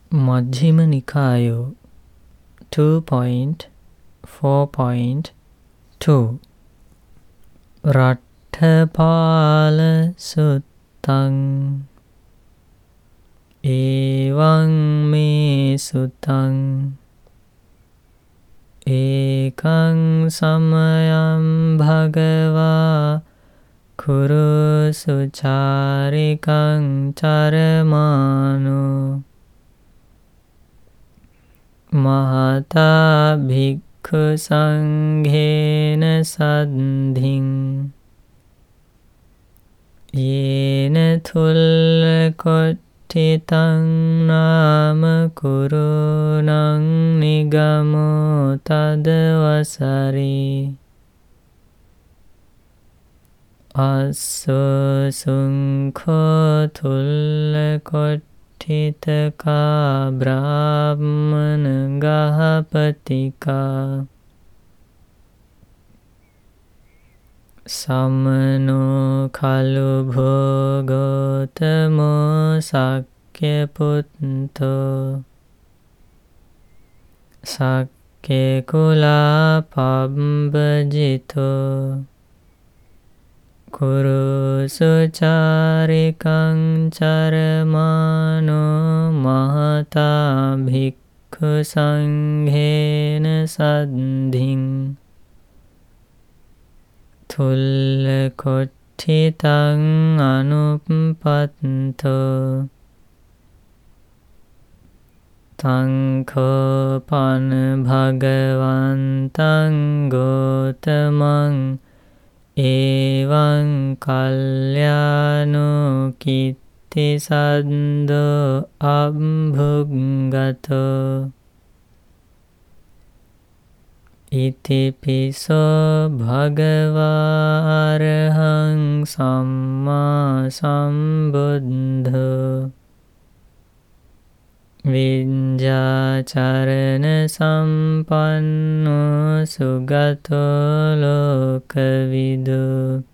Majjhima Nikaya 2.4.2 Rattapala Suttang Evang me Suttang Ekang Samayam Bhagava Kuru Sucharikang Charamano Mahata Bhikkhu Sanghena Saddhing Yena Thulla Kottitang Nama Kurunang Nigamo Tadavasari Asso Sunkho Thulla Kottitaka Brahmana Gahapatika Samano Kalu Bhogotamo Sakya Putto Sakya Kula Pambajito Kuru Sucharikang Charamano Mahata Bhikkhu Sanghena Saddhing Thulla Kottitang Anupatto Tangko Pan Bhagavantang Gotamang Evang Kalyano Kitti Saddho Abhuggato Iti piso Bhagava Arahang Samma Sambuddho Vinjacharana Sampanno Sugato Lokavidu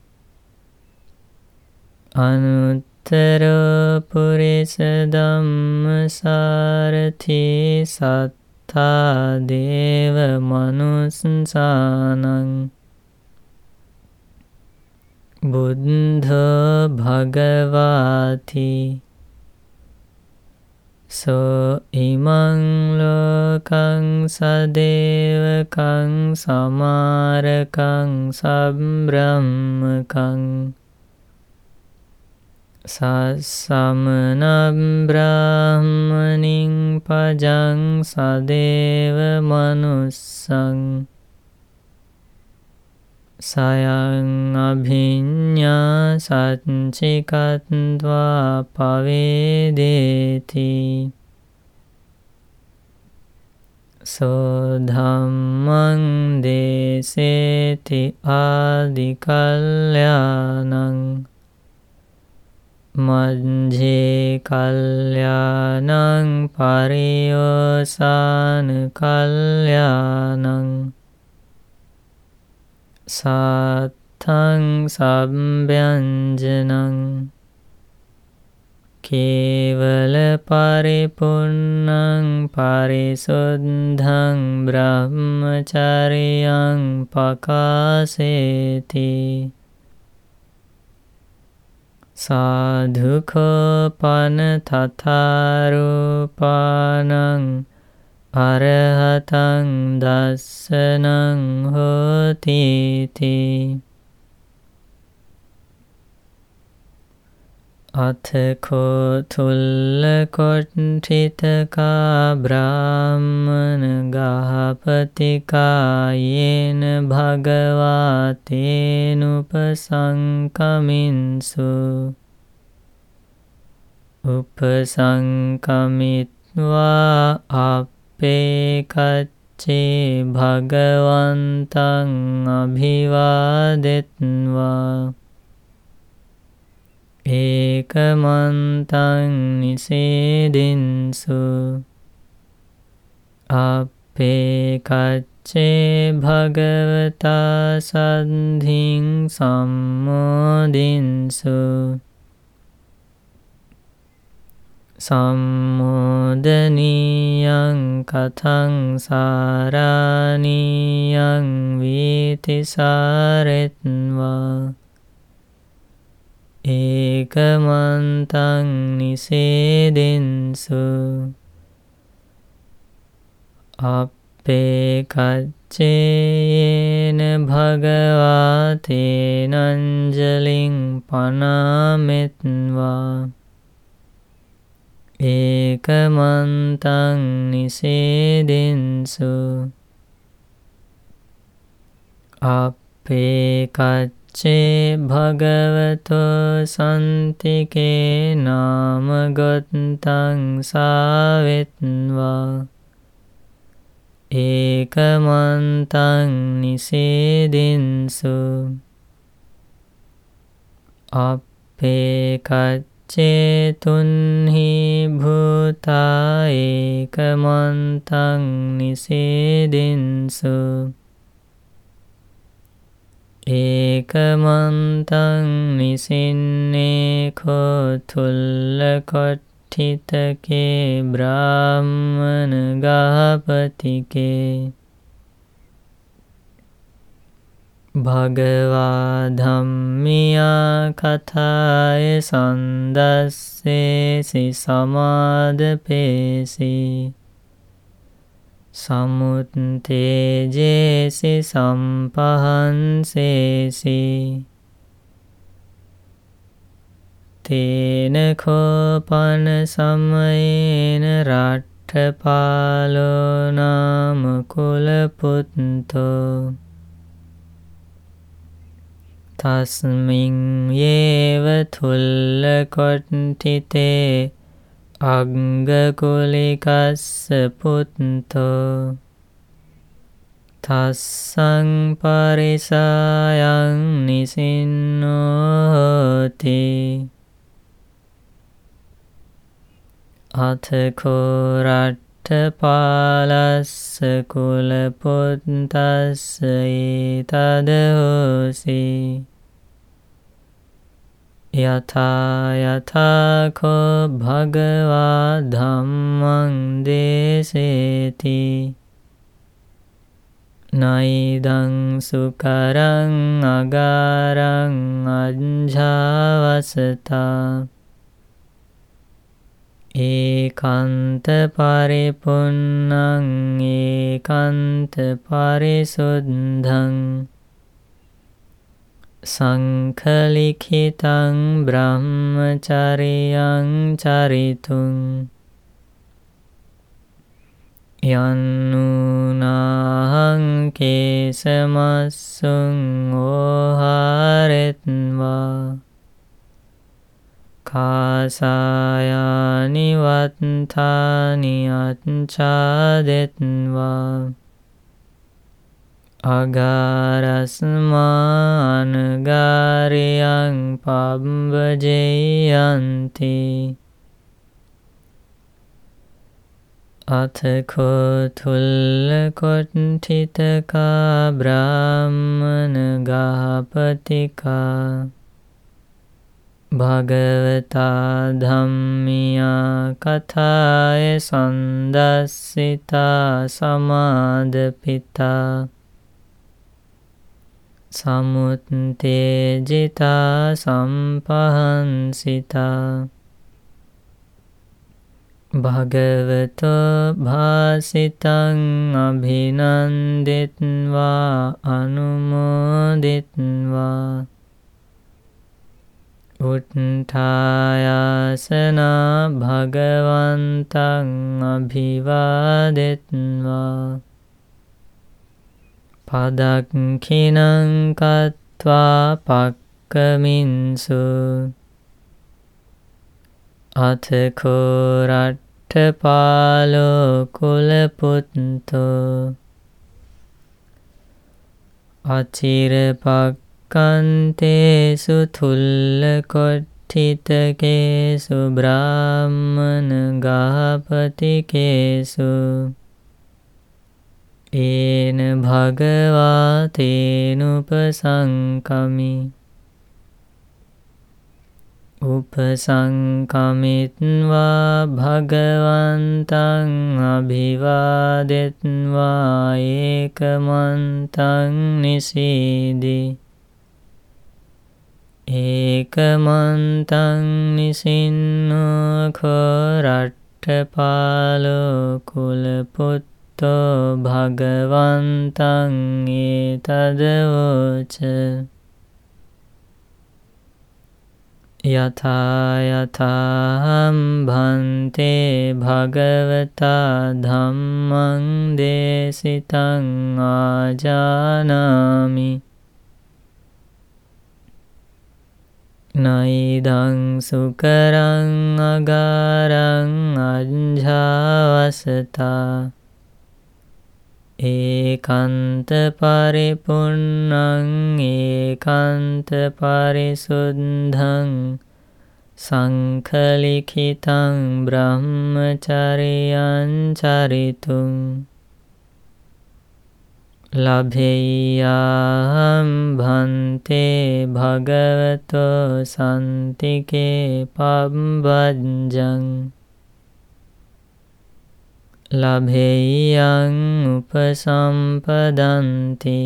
Anuttara Purisa Dhammasarathi Sattha Deva Manussanang Buddha Bhagavati So imang lokang sadevakang samarakang sabbrahmakang Sasamanam brahmaning pajang sadeva manussang Sayang abhinya sanchikatva pavedeti So dhammang deseti adikalyanang Majje kalyanang pariyosana kalyanang Sattang Sabhyanjanang Kevala Paripunnang Parisuddhang Brahmacharyang Pakaseti Sadhuko Panathatharupanang Arahatang Dassanang Hotiti Athako Thulla Kottitaka Brahmana Gahapatika Yena Bhagavatenupasankaminsu Upasankamitva Apekacce Bhagavantang Abhivadetva Ekamantang Nisedinsu Apekacce Bhagavata Saddhing Sammodinsu Sammodinsu සාධනීයං කතං සාරාණීයං වීතිසාරෙත්වා ඒකමන්තං නිසේදෙන්සු අප්පේ කච්චේයේන භගවා තේනංජලින් පනාමෙත්වා ඒකමන්තං නිසේදෙන්සු අප්පේ කච්චේ භගවතෝ සන්තිකේ නාමගොත්තං සාවෙත්වා ඒකමන්තං නිසේදෙන්සු අප්පේ කච්චේතුන්හි භූතා ඒකමන්තං නිසේදෙන්සු ඒකමන්තං නිසින්නේ කොතුල්ලකොට්ඨිතකේ බ්‍රාහ්මණ ගාපතිකේ භගවා ධම්මියා කථාය සන්දස්සේසි සමාදපේසි සමුත්තේජේසි සම්පහන්සේසි තේන කෝපන සමයේන රට්ඨපාලෝ නාම කුලපුත්තෝ තස්මින් යේව තුල්ලකොට්ඨිතේ අග්ගකුලිකස්ස පුත්තෝ තස්සං පරිසායං නිසින්නෝති අතකෝ රට්ඨපාලස්ස කුලපුත්තස්ස ඒතදෝසි යථා යථාකෝ භගවා ධම්මං දේසේති නයිදං සුකරං අගාරං අඤ්ඤාවසතා ඒකාන්ත පරිපුන්නං ඒකාන්ත පරිසුද්ධං සංඛලිඛිතං බ්‍රහ්මචරියං චරිතුං යන්නුනාහං කේසමස්සුං ඕහාරෙත්වා කාසායානි වත්තානි අච්ඡාදෙත්වා අගාරස්මානගාරියං පබ්බජෙයන්ති අතකෝ තුල්ලකොට්ඨිතකා බ්‍රාහ්මණ ගාපතිකා භගවතා ධම්මියා කථාය සන්දස්සිතා සමාදපිතා සමුත්තේජිතා සම්පහන්සිතා භගවතෝ භාසිතං අභිනන්දිත්වා අනුමෝදිත්වා උත්ථායාසනා භගවන්තං අභිවාදෙත්වා පදක්ඛිනං කତ୍වා පක්කමින්සු අතකෝ රට්ඨපාලෝ කුලපුත්තෝ අචිරපක්ඛන්තේසු තුල්ලකොට්ඨිතකේසු බ්‍රාහ්මණ ගාපතිකේසු ඒන භගවා තේනුපසංකමි උපසංකමිත්වා භගවන්තං අභිවාදෙත්වා ඒකමන්තං නිසීදි ඒකමන්තං නිසින්නෝ රට්ඨපාලෝ කුලපුත්තෝ භගවන්තං ඒතදවෝච යථා යථාහම් භන්තේ භගවතා ධම්මං දේසිතං ආජානාමි නයිදං සුකරං අගාරං අඤ්ඤාවසතා ඒකාන්ත පරිපුන්නං ඒකාන්ත පරිසුද්ධං සංඛලිඛිතං බ්‍රහ්මචරියං චරිතුං ලභෙය්‍යාහම් භන්තේ භගවතෝ සන්තිකේ පබ්බජ්ජං ලභෙය්‍යං උපසම්පදන්ති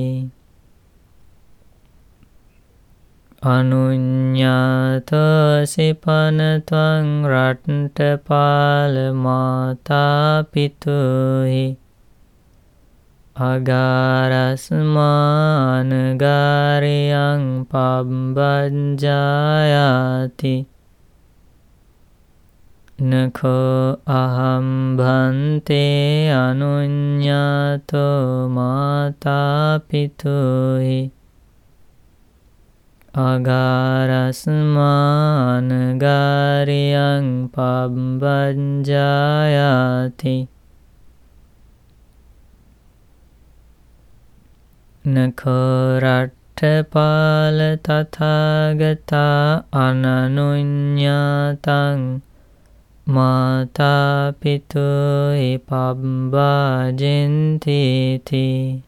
අනුඤ්ඤාතෝසි පනත්වං රට්ඨපාල මාතා පිතුහි අගාරස්මානගාරියං පබ්බජ්ජායාති නඛෝ අහම් භන්තේ අනුඤ්ඤාතෝ මාතා පිතුහි අගාරස්මානගාරියං පබ්බජ්ජායාති නඛෝ රට්ඨපාල තථාගතා අනනුඤ්ඤාතං මාතා පිතුහි පබ්බජෙන්තිති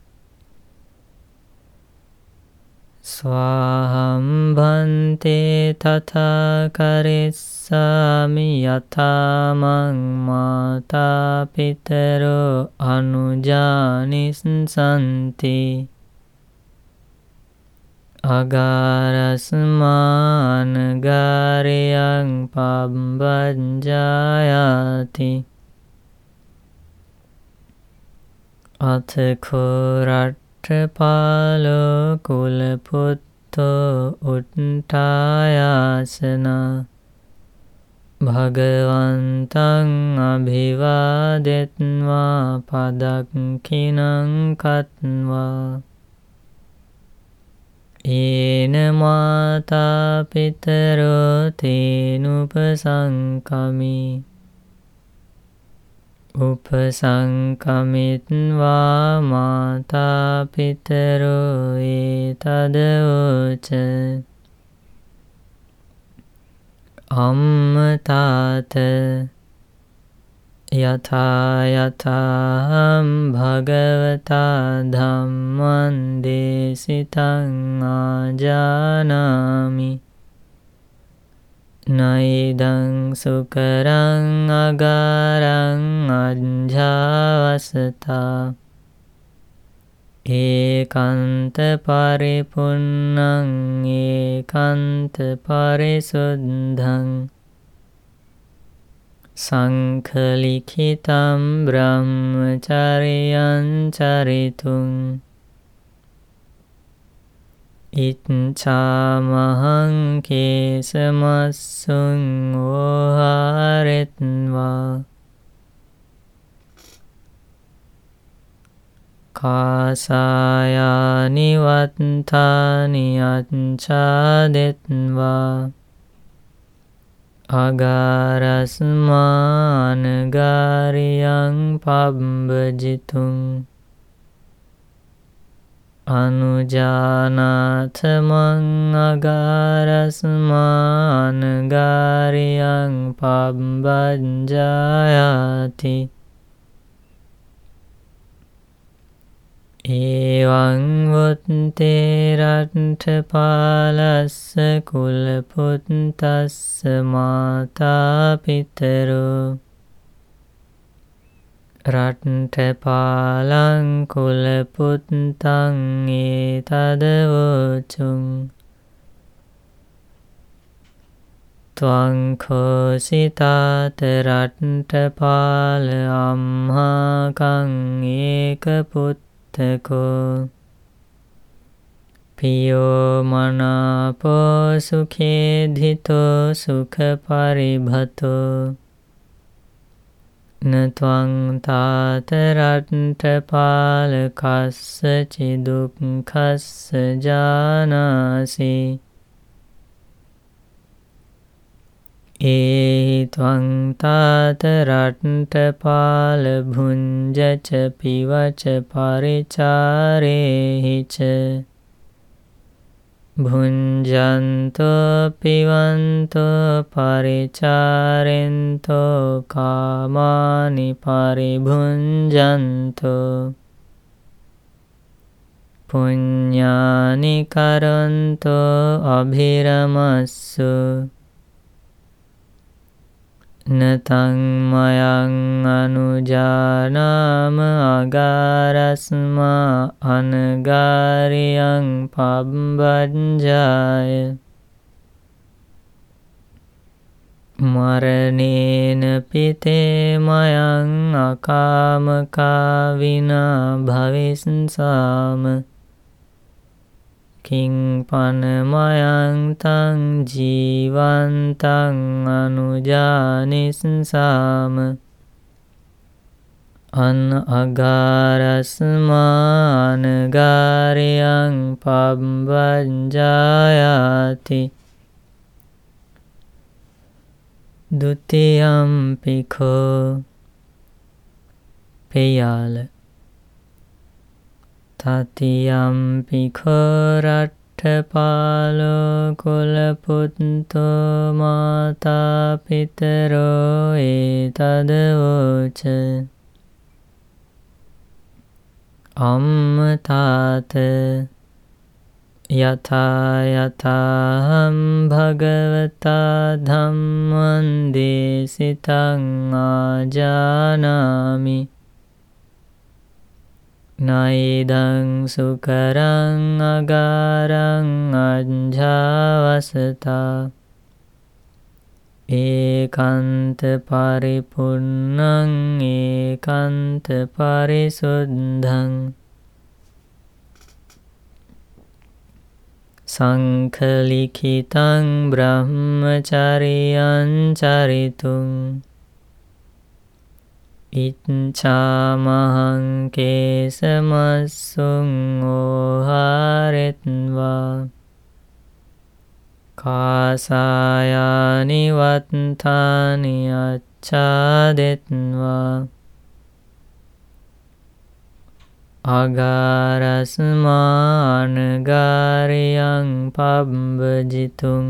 ස්වාහම් භන්තේ තථා කරිස්සාමි යථාමං මාතා පිතරෝ අනුජානිස්සන්ති අගාරස්මානගාරියං පබ්බජ්ජායාති අතඛෝ රට්ඨපාලෝ කුලපුත්තෝ උට්ඨායාසනා භගවන්තං අභිවාදෙත්වා පදක්ඛිනං කତ୍වා ඒන මාතා පිතරෝ තේනුපසංකමි උපසංකමිත්වා මාතා පිතරෝ ඒතදවෝච අම්ම තාත යථා යථාහම් භගවතා ධම්මං දේසිතං ආජානාමි නයිදං සුකරං අගාරං අඤ්ඤාවසතා ඒකාන්ත පරිපුන්නං ඒකාන්ත පරිසුද්ධං සංඛලිඛිතං බ්‍රහ්මචරියං චරිතුං ඉච්ඡාමහං කේසමස්සුං ඕහාරෙත්වා කාසායානි වත්තානි අච්ඡාදෙත්වා අගාරස්මානගාරියං පබ්බජිතුං අනුජානාථමං අගාරස්මානගාරියං පබ්බජ්ජායාති Evaං vutte raṭṭhapālassa kulaputassa mātā pitaro raṭṭhapālaṃ kulaputtam etadavocum Tvaṃ khosi tāta raṭṭhapāla ammhākaṃ ekaputtako Piyo manāpo sukhe-dhito sukha-paribhato Na tvaṃ tāta raṭṭhapāla kassacid-dukkhassa jānāsi Ehi tvaṃ tāta raṭṭhapāla bhunjaca pivaca paricārehi ca Bhunjanto pivanto paricārento kāmāni paribhunjanto Puññāni karanto abhiramassu Nataṃ mayaṃ anujānāma agārasmā anagāriyaṃ pabbajjāya Maranena pite mayaṃ akāmakā vinā bhavissaṃ Kiṃ panamayaṃ taṃ jīvantaṃ anujānissāma An agārasmā anagāriyaṃ pabbajjāyāti Dutiyampi kho Peyāla Tatiyampi kho raṭṭhapālo kulaputto mātā pitaro etadavoca Amma tāta yatā yatāham bhagavatā dhammaṃ desitaṃ ājānāmi Naidaṃ sukaraṃ agāraṃ ajjhavasatā Ekanta paripurnaṃ ekanta parisuddhaṃ Saṅkhalikkhitaṃ brahmacariyaṃ carituṃ Iccāmahaṃ kesamassum oharetva Kāsāyāni vattāni acchādetva Agārasmā anagāriyaṃ pabbajituṃ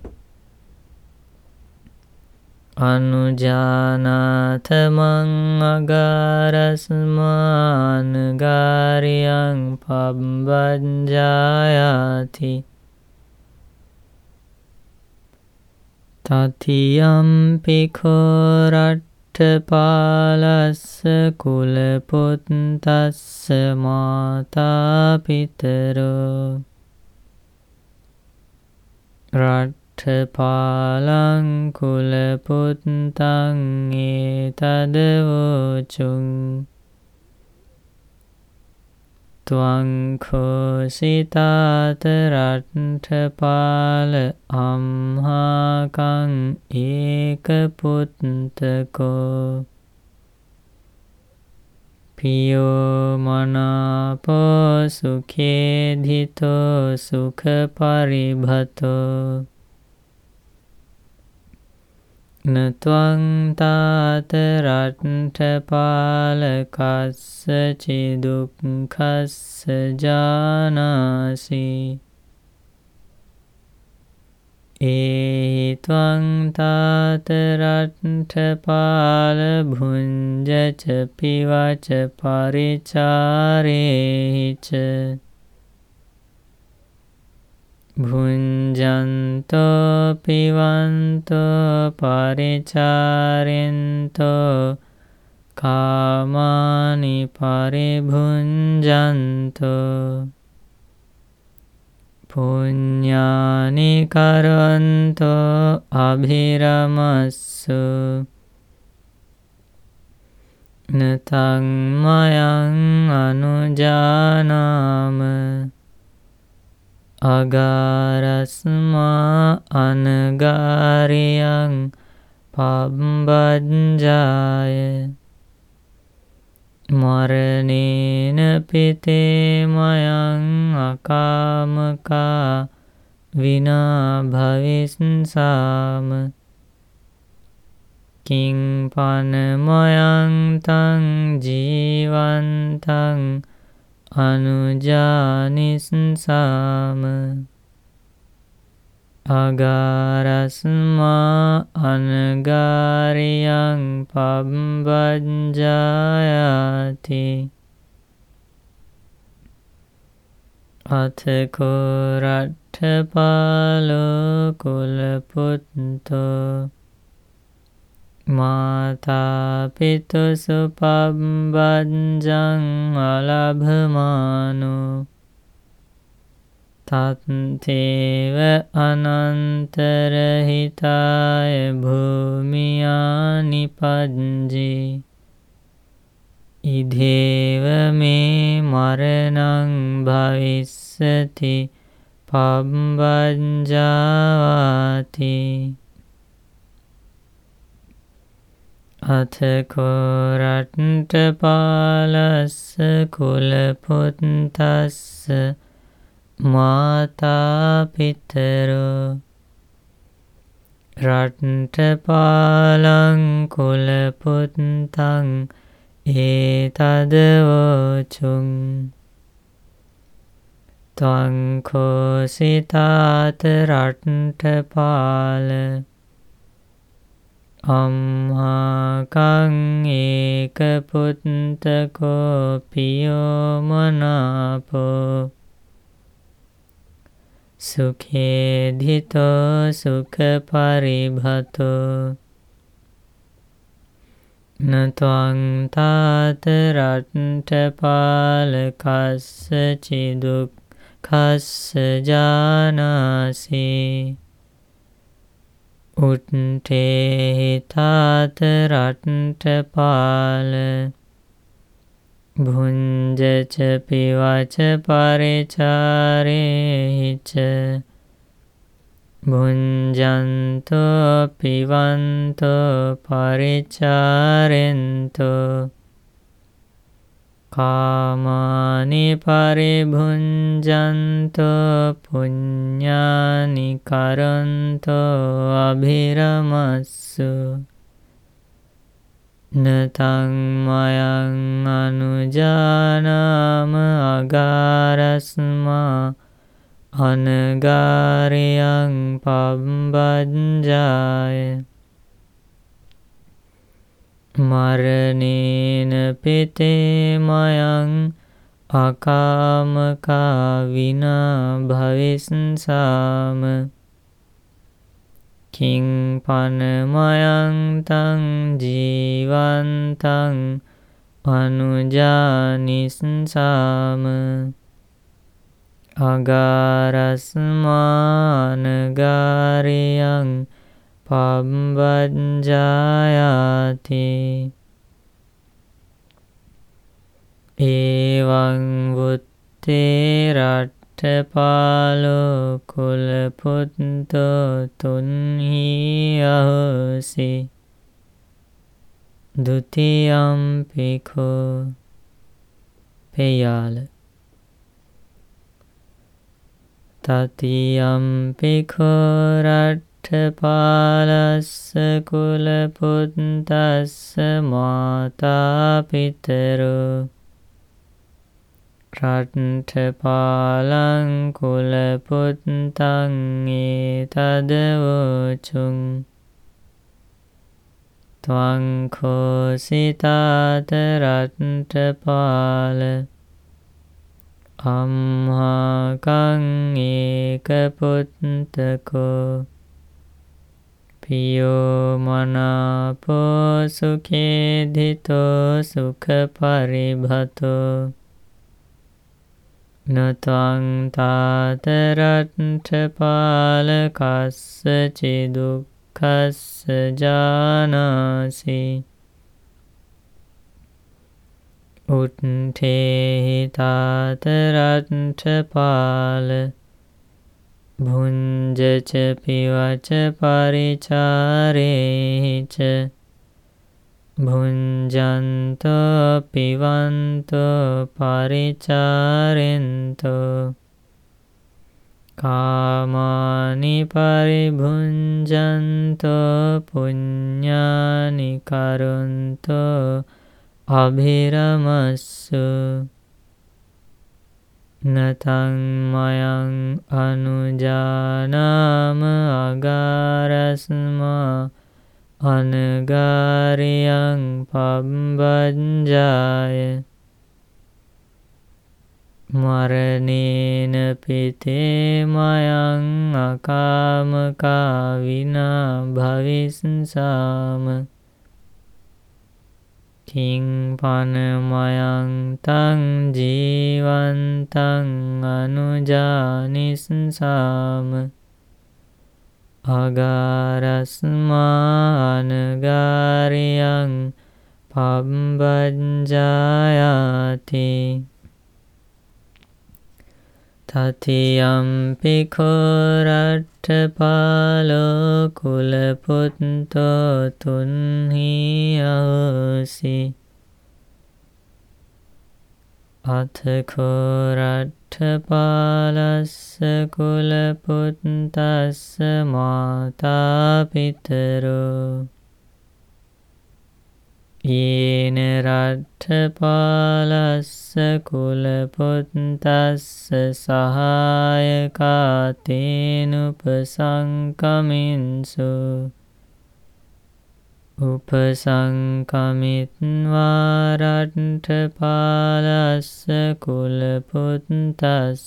Anujānātamaṃ agārasmā anagāriyaṃ pabbajjāyāti Tatiyampi kho raṭṭhapālassa kulaputassa mātā pitaro Raṭṭhapālaṃ kulaputtam etadavocum Tvaṃ khosi tāta raṭṭhapāla ammhākaṃ ekaputtako Piyo manāpo sukhe-dhito sukha-paribhato Na tvaṃ tāta raṭṭhapāla kassacid-dukkhassa jānāsi ඒත්වං තාත Ratthapala භුංජච පිවච පරිචාරේහිච භුංජන්තෝ පිවන්තෝ පරිචාරෙන්තෝ කාමානි පරිභුංජන්තෝ පුඤ්ඤානි කරන්තෝ අභිරමස්සු නතං මයං අනුජානාම අගාරස්මා අනගාරියං පබ්බජ්ජාය මරණේන පිතේ මයං අකාමකා විනා භවිස්සාම කිං පනමයං තං ජීවන්තං අනුජානිස්සාම අගාරස්මා අනගාරියං පබ්බජ්ජායති අතකෝ රට්ඨපාලෝ කුලපුත්තෝ මාතා පිතුසු පබ්බජ්ජං අලභමානෝ තත්තේව අනන්තරහිතාය භූමියානි පජ්ජේ ඉදේව මේ මරණං භවිස්සති පබ්බජ්ජාවාති අතකෝ රට්ඨපාලස්ස කුලපුත්තස්ස මාතා පිතරෝ රට්ඨපාලං කුලපුත්තං ඒතදවෝචුං ත්වං කෝසිතාත රට්ඨපාල අම්හාකං ඒක පුත්තකෝ පියෝ මනාපෝ සුඛේධිතෝ සුඛ පරිභතෝ නත්වං තාත රට්ඨපාල කස්ස චිදුක්ඛස්ස ජානාසි උට්ඨේ තාත රට්ඨපාල භුංජච පිවච පරිචාරේහිච භුංජන්තෝ පිවන්තෝ පරිචාරෙන්තෝ කාමානි පරිභුංජන්තෝ පුඤ්ඤානි කරන්තෝ අභිරමස්සු නතං මයං අනුජානාම අගාරස්මා අනගාරියං පබ්බජ්ජාය මරණේන පිතේ මයං අකාමකා විනා භවිස්සාම කිං පනමයං තං ජීවන්තං අනුජානිස්සාම අගාරස්මානගාරියං පබ්බජ්ජායති ඒවං වුත්තේ රට්ඨපාලෝ කුලපුත්තෝ තුන්හි අහෝසි ဒုတိယံ පිඛෝ පෙයාල තතියම් පිඛෝ රට්ඨපාලස්ස කුලපුත්තස්ස මාතා පිතරෝ රට්ඨපාලං කුල පුත්තං ඒතදවෝචුං ත්වං khositāta රට්ඨපාල අම්හාකං ඒකපුත්තකෝ පියෝ මනාපෝ සුඛේධිතෝ සුඛපරිභතෝ නත්වං තාත රට්ඨපාල කස්සචි දුක්ඛස්ස ජානාසි උට්ඨේහි තාත රට්ඨපාල භුඤ්ජච පිවච පරිචාරේච භුඤ්ජන්තෝ පිවන්තෝ පරිචාරෙන්තෝ කාමානි පරිභුඤ්ජන්තෝ පුඤ්ඤානි කරොන්තෝ අභිරමස්සු නතං මයං අනුජානාම අගාරස්මා අනගාරියං පබ්බංජාය මරණේන පිතේ මයං අකාමකා විනා භවිස්සාම කිං පනමයං තං ජීවන්තං අනුජානිස්සාම අගාරස්මා අනගාරියං පබ්බංජායති තතියම්පි khorට්ඨපාලෝ කුලපුත්තෝ තුන්හි අහෝසි අත khorට්ඨපාලස්ස කුලපුත්තස්ස මාතා පිතරෝ යේන රට්ඨපාලස්ස කුලපුත්තස්ස සහායකාතේනුපසංකමින්සු උපසංකමිත්වා රට්ඨපාලස්ස කුලපුත්තස්ස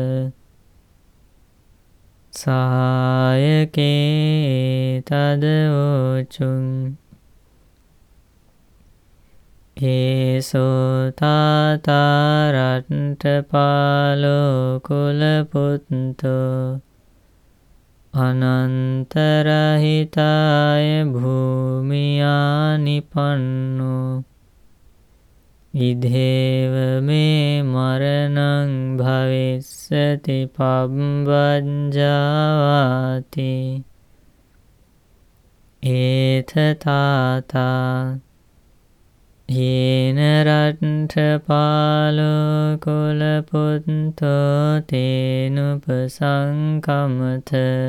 සහායකේ තදවෝචුං ඒසෝ තාතා රට්ඨපාලෝ කුලපුත්තෝ අනන්තරහිතාය භූමියා නිපන්නෝ ඉදේව මේ මරණං භවිස්සති පබ්බංජාවාති ඒත තාතා යේන රට්ඨපාලෝ කුලපුත්තෝ තේනුපසංකමත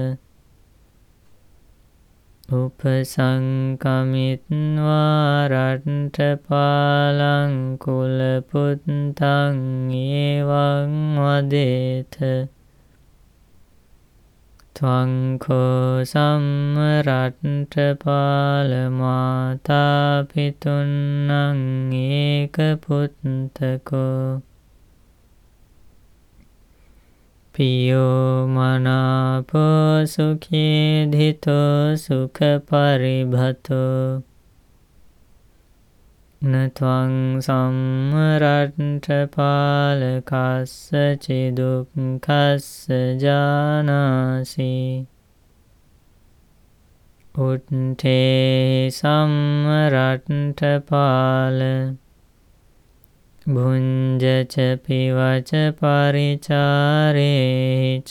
උපසංකමිත්වා රට්ඨපාලං කුලපුත්තං ඒවං වදේත ත්වං khෝ සම්රට්ඨපාල මාතා පිතුන්නං ඒකපුත්තකෝ පියෝ මනාපෝ සුඛේධිතෝ සුඛපරිභතෝ නත්වං සම්රට්ඨපාල කස්සචි දුක්ඛස්ස ජානාසි උට්ඨේ සම්රට්ඨපාල භුඤ්ජච පිවච පරිචාරේච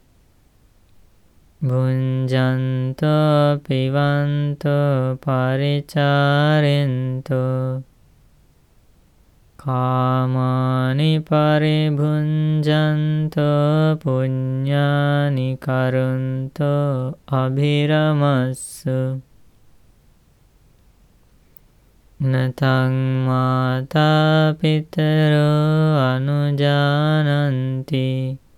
භුඤ්ජන්තෝ පිවන්තෝ පරිචාරෙන්තෝ කාමානි පරිභුඤ්ජන්තෝ පුඤ්ඤානි කරොන්තෝ අභිරමස්සු නතං මාතා පිතරෝ අනුජානන්ති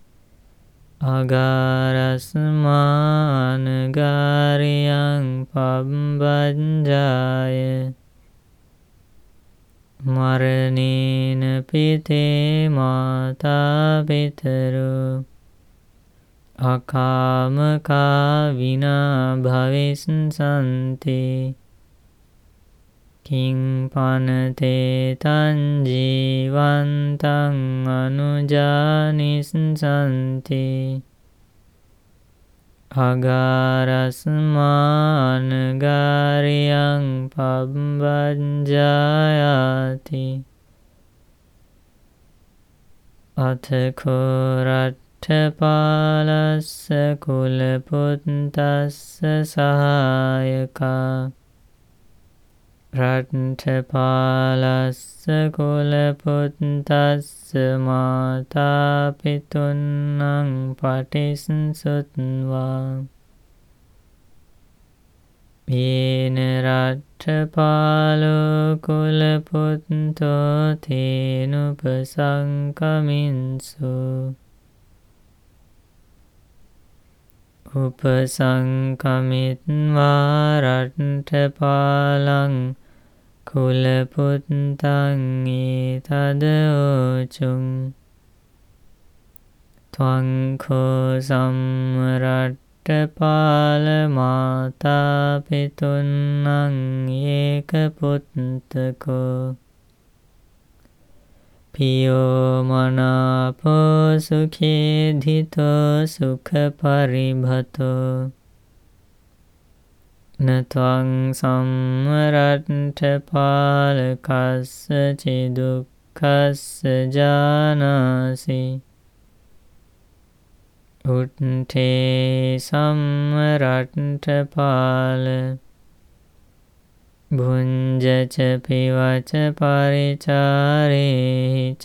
අගාරස්මානගාරියං පබ්බංජාය මරණේන පිතේ මාතා පිතරෝ අකාමකා විනා භවිස්සන්ති කිං පනතේ තං ජීවන්තං අනුජානිස්සන්ති අගාරස්මානගාරියං පබ්බංජායති අතකෝ රට්ඨපාලස්ස කුලපුත්තස්ස සහායකා රට්ඨපාලස්ස කුලපුත්තස්ස මාතා පිතුන්නං පටිසුත්වා යේන රට්ඨපාලෝ කුලපුත්තෝ තේනුපසංකමින්සු උපසංකමිත්වා රට්ඨපාලං කුලපුත්තං ඒතදෝචුං ත්වං කෝ සම්රට්ඨපාල මාතා පිතුන්නං ඒකපුත්තකෝ පියෝ මනාපෝ සුඛේධිතෝ සුඛපරිභතෝ නත්වං සම්රට්ඨපාලකස්ස චිදුක්ඛස්ස ජානාසි උට්ඨේ සම්රට්ඨපාල භුඤ්ජච පිවච පරිචාරේච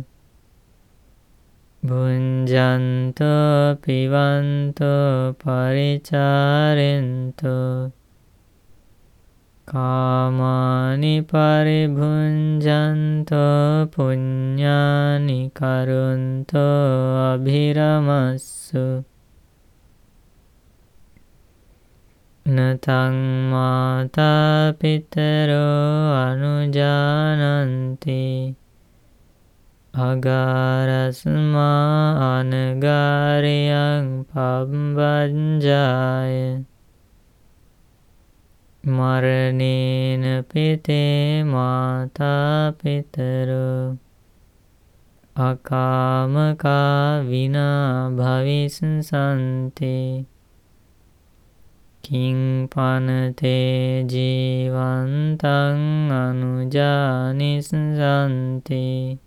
භුඤ්ජන්තෝ පිවන්තෝ පරිචාරෙන්තෝ කාමානි පරිභුඤ්ජන්තෝ පුඤ්ඤානි කරුන්තෝ අභිරමස්සු නතං මාතා පිතරෝ අනුජානන්ති අගාරස්මානගාරියං පබ්බංජාය මරණේන පිතේ මාතා පිතරෝ අකාමකා විනා භවිස්සන්ති කිං පනතේ ජීවන්තං අනුජානිස්සන්ති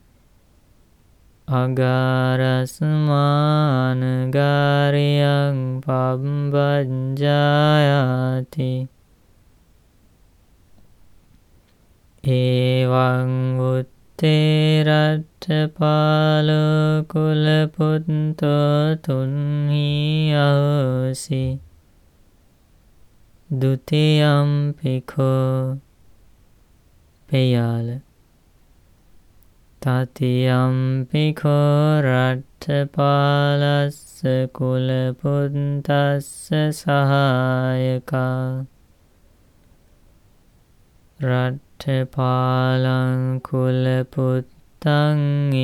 අගාරස්මානගාරියං පබ්බංජායති එවං උත්තේ රට්ඨපාලෝ කුලපුත්තෝ තුන්හි අහෝසි ဒုတိယံ පිඛෝ පෙයාල තතියම් පිඛෝ රට්ඨපාලස්ස කුලපුත්තස්ස සහායකා රට්ඨපාලං කුලපුත්තං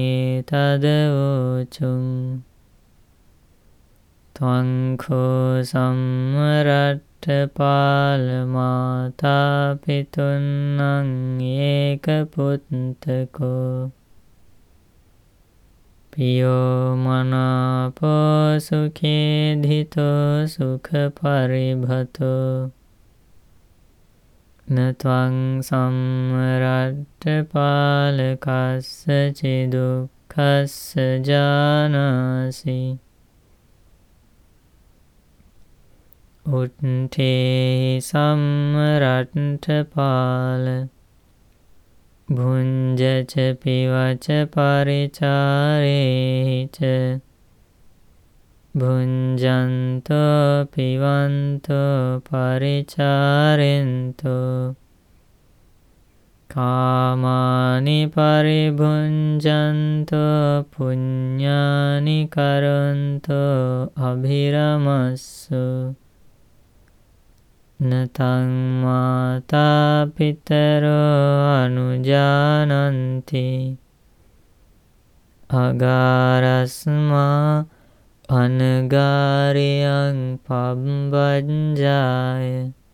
ඒතදෝචුං ත්වං කෝ සම්රට්ඨපාල මාතා පිතුන්නං ඒකපුත්තකෝ පියෝ මනාපෝ සුඛේධිතෝ සුඛපරිභතෝ නත්වං සම්රට්ඨපාලකස්ස චිදුක්ඛස්ස ජානාසි උට්ඨේ සම්රට්ඨපාල භුඤ්ජච පිවච පරිචාරේච භුඤ්ජන්තෝ පිවන්තෝ පරිචාරෙන්තෝ කාමානි පරිභුංජන්තෝ පුඤ්ඤානි කරන්තෝ අභිරමස්සු නතං මාතා පිතරෝ අනුජානන්ති අගාරස්මා අනගාරියං පබ්බජ්ජාය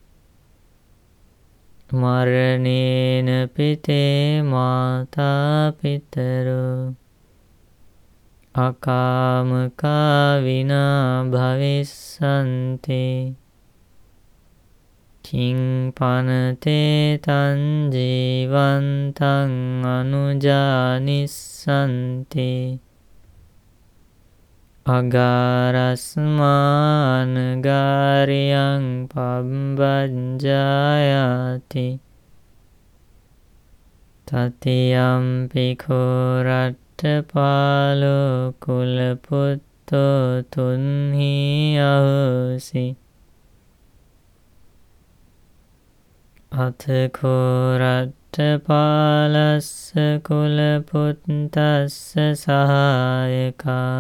මරණේන පිතේ මාතා පිතරෝ අකාමකා විනා භවිස්සන්ති කිං පනතේ තං ජීවන්තං අනුජානිස්සන්ති අගාරස්මානගාරියං පබ්බජ්ජායති තතියම්පි කෝරට්ඨපාලෝ කුලපුත්තෝ තුන්හි අහෝසි අතකෝරට්ඨපාලස්ස කුලපුත්තස්ස සහායකා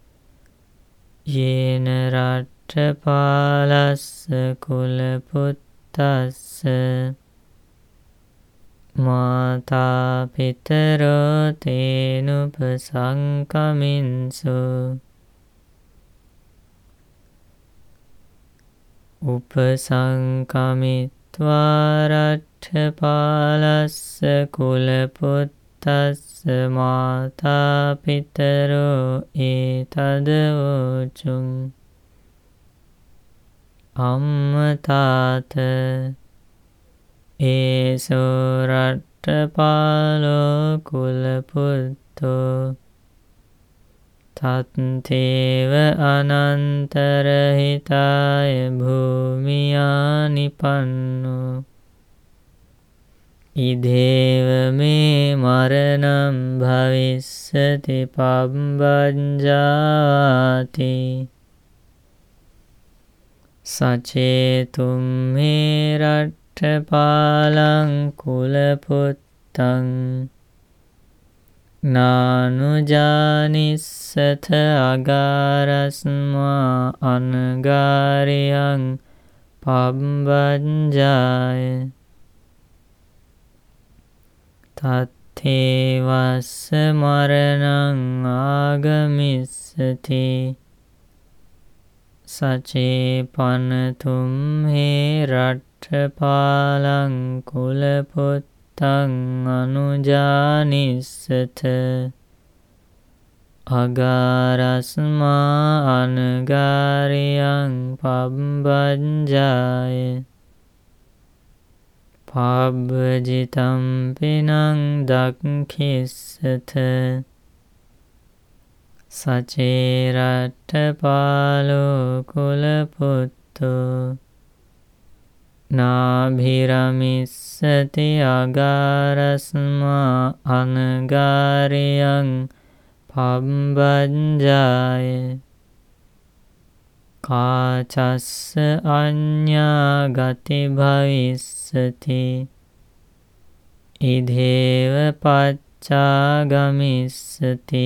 යේන රට්ඨපාලස්ස කුලපුත්තස්ස මාතා පිතරෝ තේනුපසංකමින්සු උපසංකමිත්වා රට්ඨපාලස්ස කුලපුත්තස්ස මාතා පිතරෝ ඒතදවෝචුං අම්මතාත ඒසෝ රට්ඨපාලෝ කුලපුත්තෝ තත්තේව අනන්තරහිතාය භූමියා නිපන්නෝ ඉදේව මේ මරණං භවිස්සති පබ්බජ්ජාති සචේතුම් මේ රට්ඨපාලං කුලපුත්තං නානුජානිස්සත අගාරස්මා අනගාරියං පබ්බජ්ජාය තත්තේවස්ස මරණං ආගමිස්සති සචේ පනතුම් හේ රට්ඨපාලං කුලපුත්තං අනුජානිස්සත අගාරස්මා අනගාරියං පබ්බජ්ජාය පබ්බජිතම් පිනං දක්ඛිස්සත සචේ රට්ඨපාලෝ කුලපුත්තෝ නාභිරමිස්සති අගාරස්මා අනගාරියං පබ්බජ්ජාය කාචස්ස අඤ්ඤා ගති භවිස්සති ඉදේව පච්චාගමිස්සති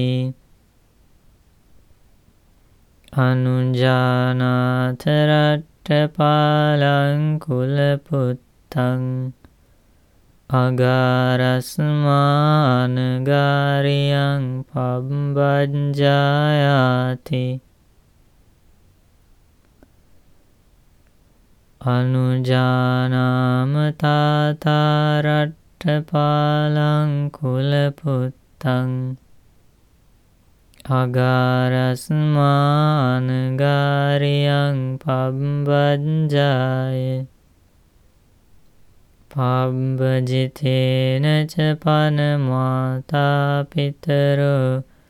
අනුජානාත රට්ඨපාලං කුලපුත්තං අගාරස්මා අනගාරියං පබ්බජ්ජායති අනුජානාම තාතා රට්ඨපාලං කුලපුත්තං අගාරස්මා අනගාරියං පබ්බජ්ජාය පබ්බජිතේන ච පනමාතා පිතරෝ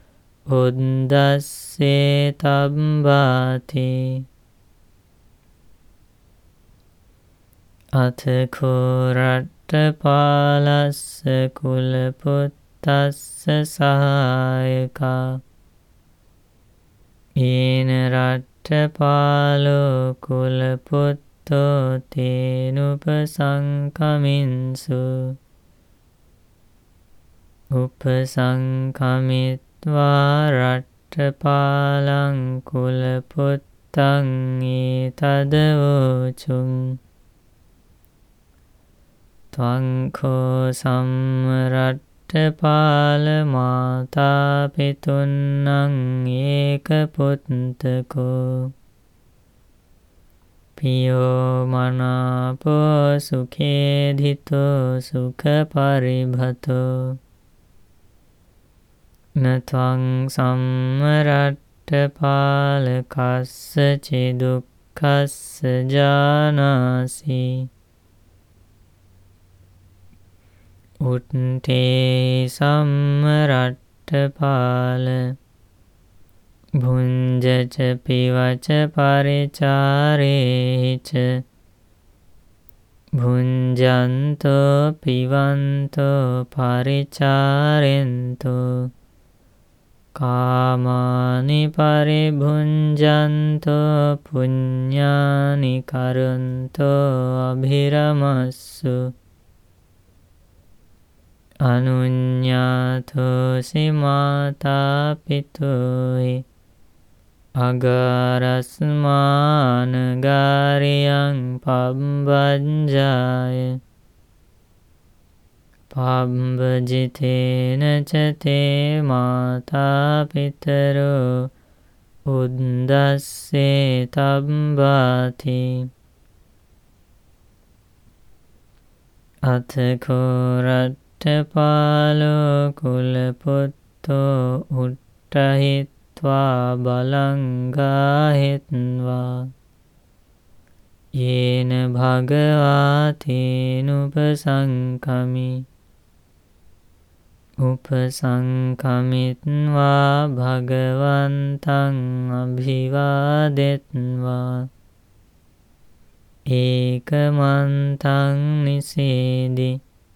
උද්දස්සේ තබ්බාති අතකෝ රට්ඨපාලස්ස කුලපුත්තස්ස සහායකා යේන රට්ඨපාලෝ කුලපුත්තෝ තේනුපසංකමින්සු උපසංකමිත්වා රට්ඨපාලං කුලපුත්තං ඊතදවෝචුං ත්වංඛෝ සම්රට්ඨපාල මාතා පිතුන්නං ඒකපුත්තකෝ පියෝ මනාපෝ සුඛේධිතෝ සුඛපරිභතෝ නත්වං සම්රට්ඨපාල කස්ස චිදුක්ඛස්ස ජානාසි උට්ඨේ සම්රට්ඨපාල භුඤ්ජච පිවච පරිචාරේච භුඤ්ජන්තෝ පිවන්තෝ පරිචාරෙන්තෝ කාමානි පරිභුඤ්ජන්තෝ පුඤ්ඤානි කරන්තෝ අභිරමස්සු අනුඤ්ඤාතෝසි මාතා පිතෝහි අගාරස්මානගාරියං පබ්බජ්ජාය පබ්බජිතේන ච තේ මාතා පිතරෝ උද්දස්සේ තබ්බාති අතකෝ රට්ඨපාලෝ කුලපුත්තෝ උට්ඨහිත්වා බලං ගාහෙත්වා යේන භගවාතේනුපසංකමි උපසංකමිත්වා භගවන්තං අභිවාදෙත්වා ඒකමන්තං නිසේදි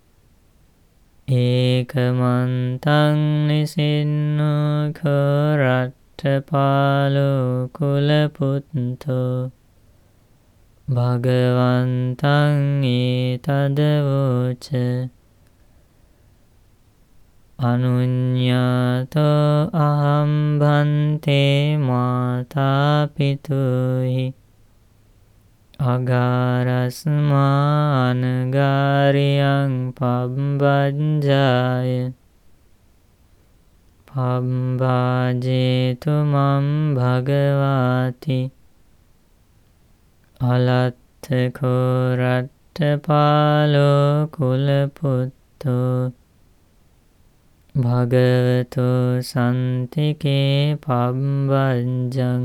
ඒකමන්තං නිසින්නෝඛෝ රට්ඨපාලෝ කුලපුත්තෝ භගවන්තං ඒතදවෝච අනුඤ්ඤාතෝ අහං භන්තේ මාතා පිතුහි අගාරස්මානගාරියං පබ්බජ්ජාය පබ්බාජේතු මම් භගවාති අලත්තකෝ රට්ඨපාලෝ කුලපුත්තෝ භගවතෝ සන්තිකේ පබ්බජ්ජං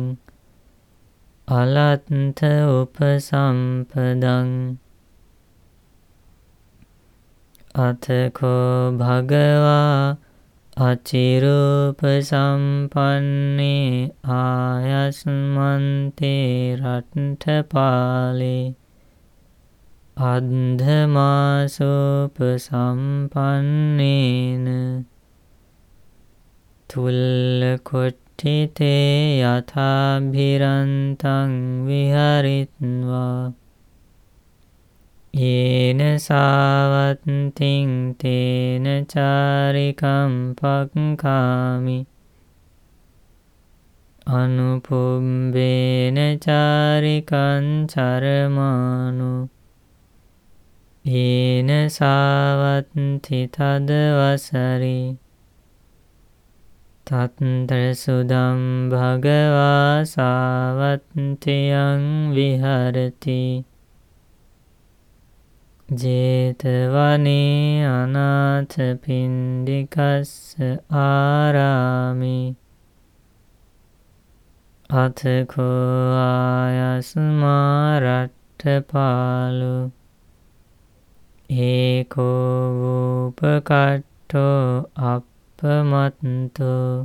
අලත්ථ උපසම්පදං අතකෝ භගවා අචිරූපසම්පන්නේ ආයස්මන්තේ රට්ඨපාලේ අන්ධමාසෝපසම්පන්නේන තුල්ලකොට්ඨිතේ යථාභිරන්තං විහරිත්වා යේන සාවත්තිං තේන චාරිකම් පක්ඛාමි අනුපුම්බේන චාරිකං චරමානු යේන සාවත්ති තදවසරි තත්ත්‍ර සුදම් භගවා සාවත්තියං විහරති ජේතවනේ අනාථපිණ්ඩිකස්ස ආරාමේ අතකෝ ආයස්මා රට්ඨපාලෝ ඒකෝ වූපකට්ඨෝ අපමත්තෝ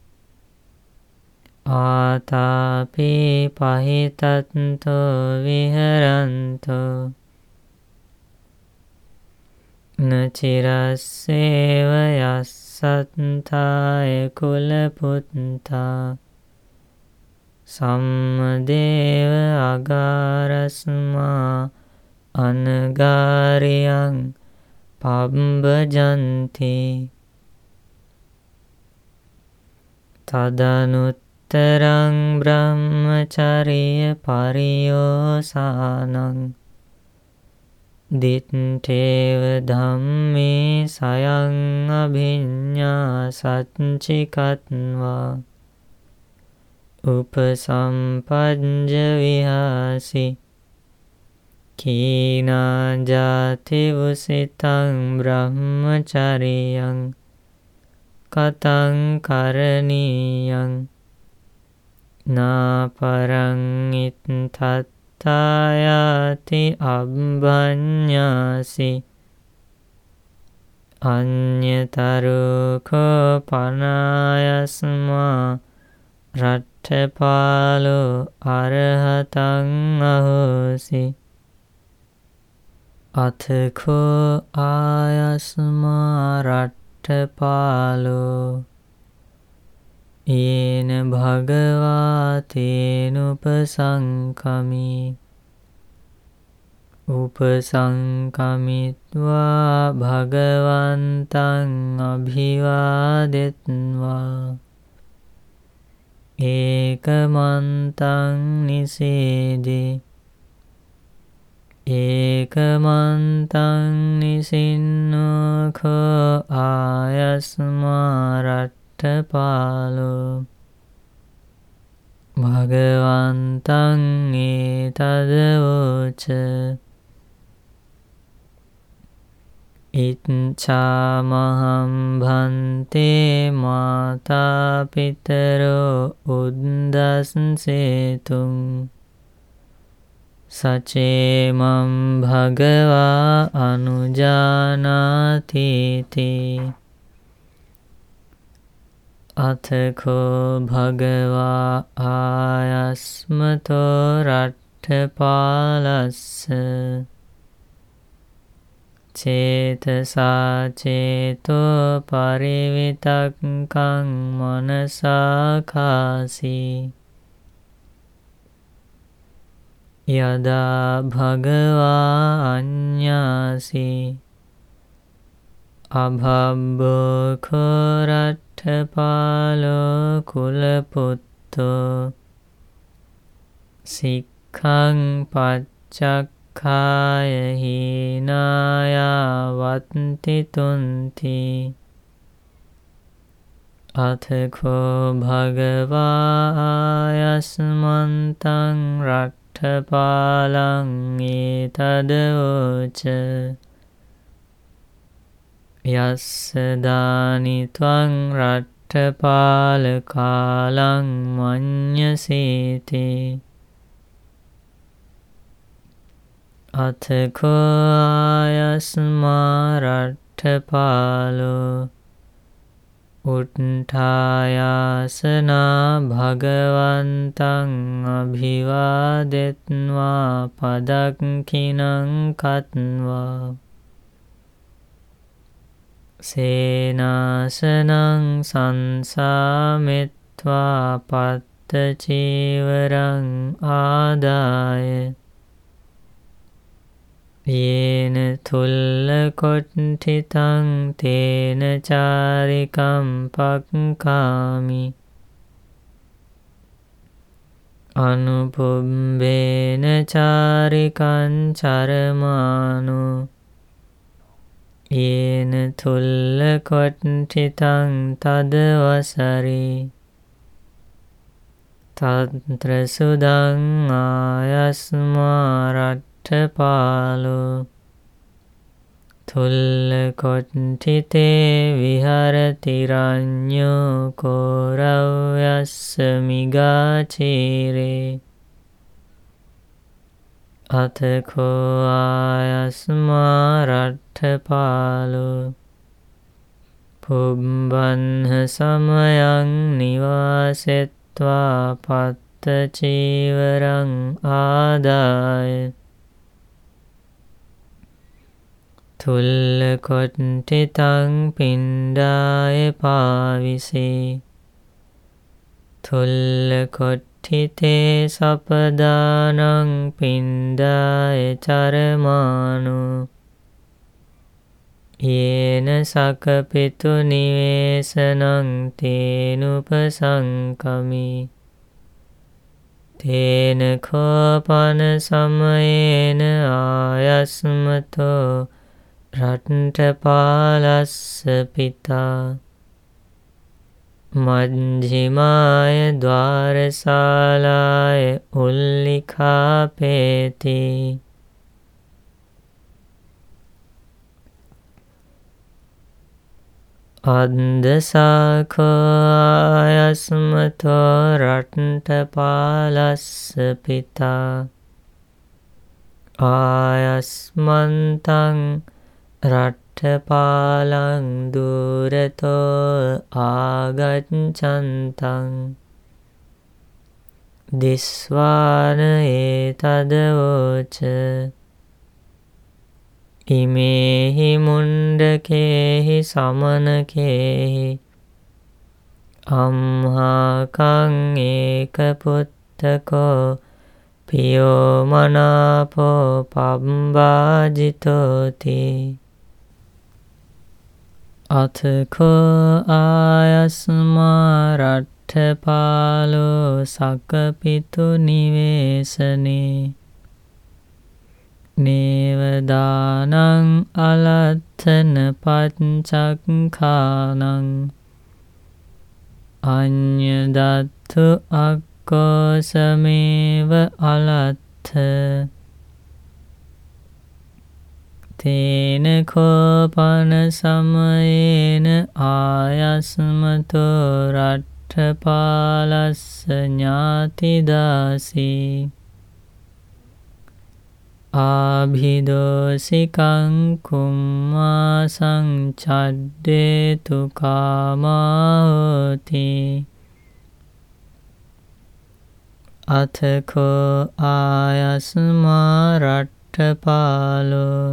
ආතාපි පහිතත්තෝ විහරන්තෝ නචිරස්සේව යස්සත්තාය කුලපුත්තා සම්මදේව අගාරස්මා අනගාරියං පබ්බජන්ති තදනුත්තරං බ්‍රහ්මචරිය පරියෝසානං දිත්තේව ධම්මේ සයං අභිඤ්ඤා සච්චිකත්වා උපසම්පජ්ජ විහාසි කීනා ජාති වුසිතං බ්‍රහ්මචරියං කතං කරණීයං නාපරං ඉත්තත්තායාති අබ්බඤ්ඤාසි අඤ්ඤතරුකෝ පනායස්මා රට්ඨපාලෝ අරහතං අහෝසි අතකෝ ආයස්මා රට්ඨපාලෝ යේන භගවා තේනුපසංකමි උපසංකමිත්වා භගවන්තං අභිවාදෙත්වා ඒකමන්තං නිසේදේ ඒකමන්තං නිසින්නෝඛෝ ආයස්මා රට්ඨපාලෝ භගවන්තං ඒතදවෝච ඉච්ඡාමහං භන්තේ මාතා පිතරෝ උද්දස්සේතුං සචේමං භගවා අනුජානාතිති අතකෝ භගවා ආයස්මතෝ රට්ඨපාලස්ස චේතසා චේතෝ පරිවිතක්කං මනසා කාසී යදා භගවා අඤ්ඤාසි අභබ්බෝඛෝ රට්ඨපාලෝ කුලපුත්තෝ සික්ඛං පච්චක්ඛාය හීනායා වත්ති තුන්ති අතකෝ භගවා ආයස්මන්තං රට්ඨපාලං ඒතදවෝච යස්ස දානි ත්වං රට්ඨපාල කාලං මඤ්ඤසීති අතකෝ ආයස්මා රට්ඨපාලෝ උට්ඨායාසනා භගවන්තං අභිවාදෙත්වා පදක්ඛිනං කତ୍වා සේනාසනං සංසාමෙත්වා පත්ත චීවරං ආදාය යේන තුල්ල කොට්ඨිතං තේන චාරිකම් පක්ඛාමි අනුපුබ්බේන චාරිකං චරමානු යේන තුල්ල කොට්ඨිතං තදවසරි තත්‍ර සුදං ආයස්මා රට්ඨපාලෝ තුල්ල කොට්ඨිතේ විහරති රඤ්ඤෝ කෝරව්‍යස්ස මිගාචීරේ අතකෝ ආයස්මා රට්ඨපාලෝ පුබ්බන්හ සමයං නිවාසෙත්වා පත්ත චීවරං ආදාය තුල්ල කොට්ඨිතං පිණ්ඩාය පාවිසේ තුල්ල කොට්ඨිතේ සපදානං පිණ්ඩාය චරමානු යේන සකපිතු නිවේසනං තේනුපසංකමි තේන කෝපන සමයේන ආයස්මතෝ රට්ඨපාලස්ස පිතා මජ්ජිමාය ද්වාරශාලාය උල්ලිඛාපේති අන්දසාකෝ ආයස්මතෝ රට්ඨපාලස්ස පිතා ආයස්මන්තං රට්ඨපාලං දුරතෝ ආගච්ඡන්තං දිස්වාන ඒතදවෝච ඉමේහි මුණ්ඩකේහි සමනකේහි අම්හාකං ඒක පුත්තකෝ පියෝ මනාපෝ පබ්බාජිතෝති අතකෝ ආයස්මා රට්ඨපාලෝ සකපිතු නිවේසනේ නේවදානං අලත්තන පච්චක්ඛානං අඤ්ඤදත්තු අක්කෝසමේව අලත්ථ තේන කෝපන සමයේන ආයස්මතෝ රට්ඨපාලස්ස ඥාතිදාසී ආභිදෝසිකං කුම්මාසං චඩ්ඩේතු කාමාහෝති අතකෝ ආයස්මා රට්ඨපාලෝ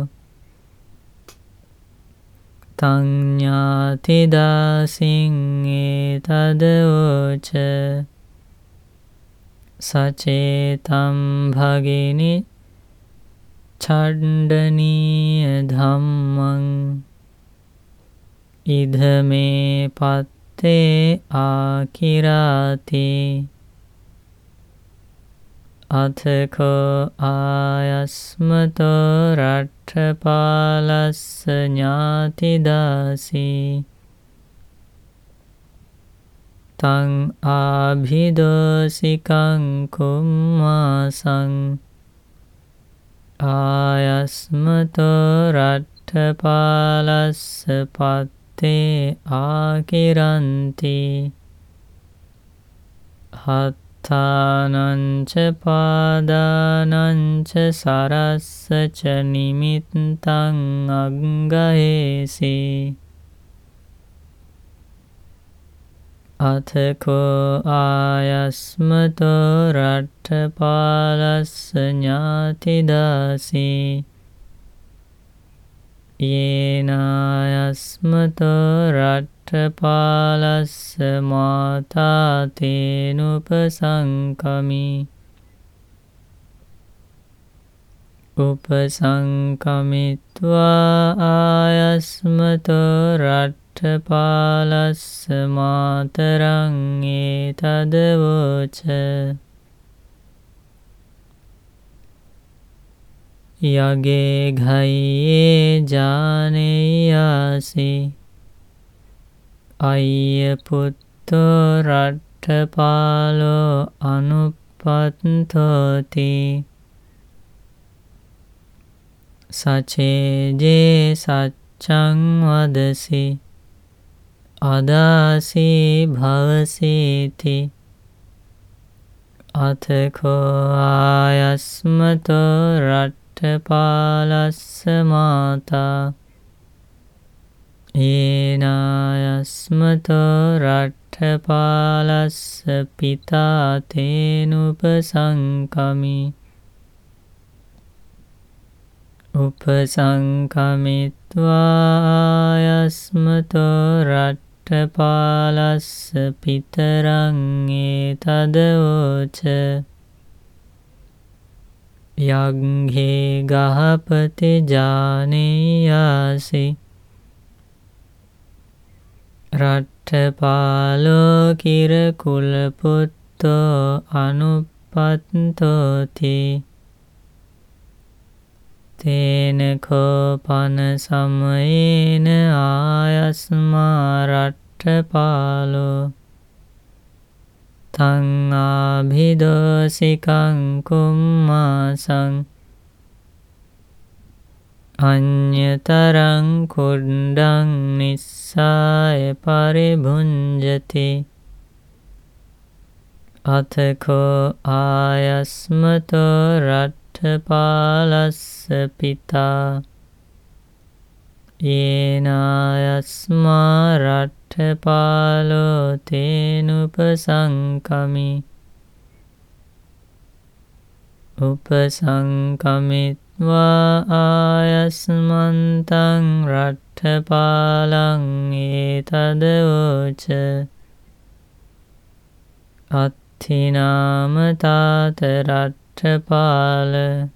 තං ඥාතිදාසින් ඒතදවෝච සචේතම් භගිනි ඡණ්ඩනීය ධම්මං ඉදමේ පත්තේ ආකිරාති අතකෝ ආයස්මතෝ රට්ඨපාලස්ස ඥාතිදාසී තං ආභිදෝසිකං කුම්මාසං ආයස්මතෝ රට්ඨපාලස්ස පත්තේ ආකිරන්ති හත්තානංච පාදානංච සරස්සච නිමිත්තං අංගහේසි අතකෝ ආයස්මතෝ රට්ඨපාලස්ස ඥාතිදාසී යේනායස්මතෝ රට්ඨපාලස්ස මාතා තේනුපසංකමි උපසංකමිත්වා ආයස්මතෝ රට්ඨපාලස්ස මාතරං ඒතදවෝච යගේ ඝයේ ජානෙයාසි අය්‍ය පුත්තෝ රට්ඨපාලෝ අනුප්පත්තෝති සචේජේ සච්ඡං වදසි අදාසී භවසීති අතකෝ ආයස්මතෝ රට්ඨපාලස්ස මාතා ඒනායස්මතෝ රට්ඨපාලස්ස පිතා තේනුපසංකමි උපසංකමිත්වා ආයස්මතෝ රට්ඨපාලස්ස පිතරං ඒතදවෝච යග්ඝේ ගහපති ජානෙයාසි රට්ඨපාලෝ කිරකුලපුත්තෝ අනුපත්තෝති තේන කෝපන සමයේන ආයස්මා රට්ඨපාලෝ තං ආභිදෝසිකං කුම්මාසං අඤ්ඤතරං කුණ්ඩං නිස්සාය පරිභුඤ්ජති අතකෝ ආයස්මතෝ රට්ඨපාලස්ස පිතා යේනායස්මා රට්ඨපාලෝ තේනුපසංකමි උපසංකමිත්වා ආයස්මන්තං රට්ඨපාලං ඒතදවෝච අත්ථිනාම තාත රට්ඨපාල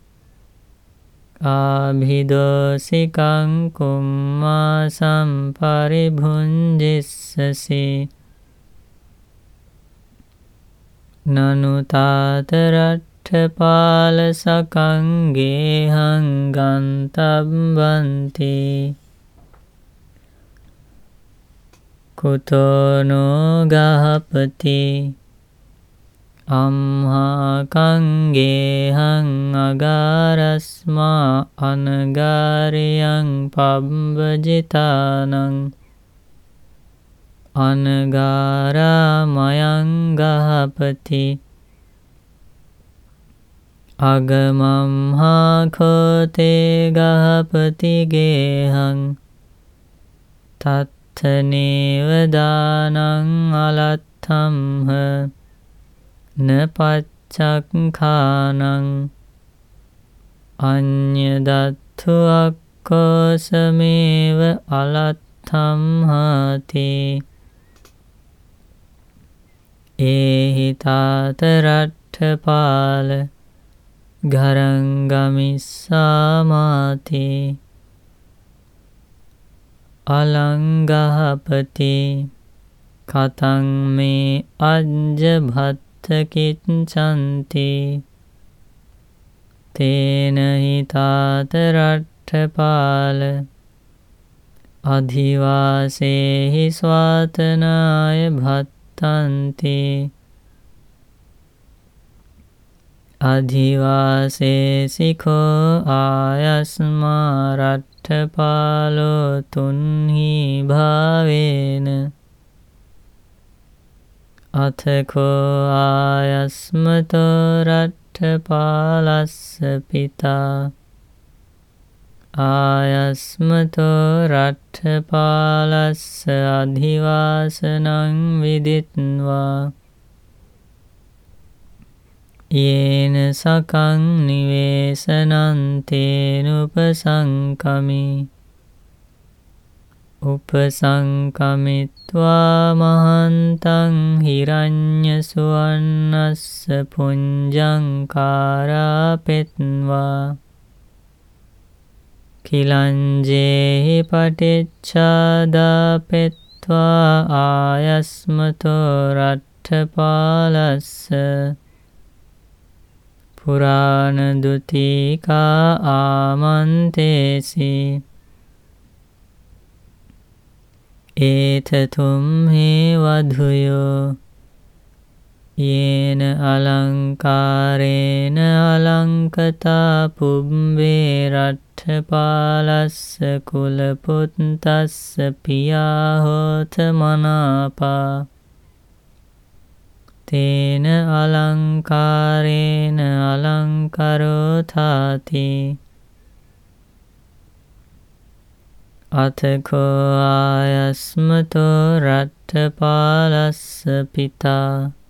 ආභිදෝසිකං කුම්මාසං පරිභුඤ්ජිස්සසි නනු තාත රට්ඨපාල සකං ගේහං ගන්තබ්බන්ති කුතෝනෝ ගහපති අම්හා කංගේහං අගාරස්මා අනගාරියං පබ්බජිතානං අනගාරාමයං ගහපති අගමම්හා කෝතේ ගහපති ගේහං තත්තනේවදානං අලත්තම්හ නපච්චක්ඛානං අඤ්ඤදත්ථු අක්ඛෝසමේව අලත්තම්හති ඒහි තාත රට්ඨපාල ගරංගමිස්සාමාති අලංගහපති කතං මේ අජ්ජභත් කිච්ඡන්ති තේන හිතාත රට්ඨපාල අධිවාසේහි ස්වාතනාය භත්තන්ති අධිවාසේසිකෝ ආයස්මා රට්ඨපාලෝ තුන්හි භාවේන අතකෝ ආයස්මතෝ රට්ඨපාලස්ස පිතා ආයස්මතෝ රට්ඨපාලස්ස අධිවාසනං විදිත්වා යේන සකං නිවේසනං තේනුපසංකමි උපසංකමිත්වා මහන්තං හිරඤ්ඤසුවන්නස්ස පුඤ්ජං කාරාපෙත්වා කිලංජේහි පටිච්ඡාදාපෙත්වා ආයස්මතෝ රට්ඨපාලස්ස පුරාණ දුතිකා ආමන්තේසි ඒතතුම්හි වධුයෝ යේන අලංකාරේන අලංකතා පුබ්බේ රට්ඨපාලස්ස කුලපුත්තස්ස පියා හෝත මනාපා තේන අලංකාරේන අලංකරෝතාති අතකෝ ආයස්මතෝ රට්ඨපාලස්ස පිතා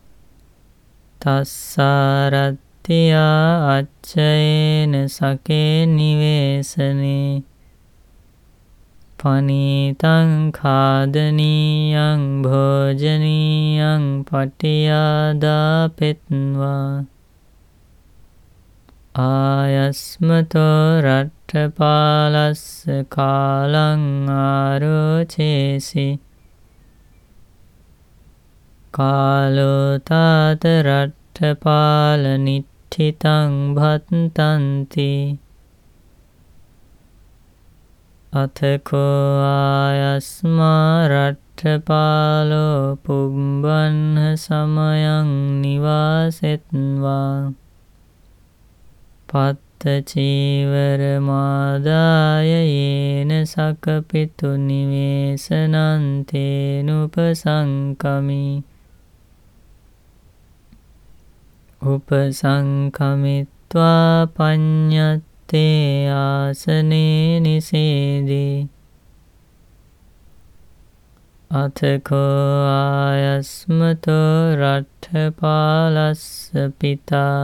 තස්සාරත්තියා අච්චයේන සකේ නිවේසනේ පනීතං खादनीयं भोजनीयं पटियादापित्वा आयस्मतो रट्ठपालस्य कालं आरोचेसि කාලෝ තාත රට්ඨපාල නිට්ඨිතං භත්තන්ති අතකෝ ආයස්මා රට්ඨපාලෝ පුබ්බන්හ සමයං නිවාසෙත්වා පත්ත චීවර මාදාය යේන සකපිතු නිවේසනන්තේනුපසංකමි උපසංකමිත්වා පඤ්ඤත්තේ ආසනේ නිසේදී අතකෝ ආයස්මතෝ රට්ඨපාලස්ස පිතා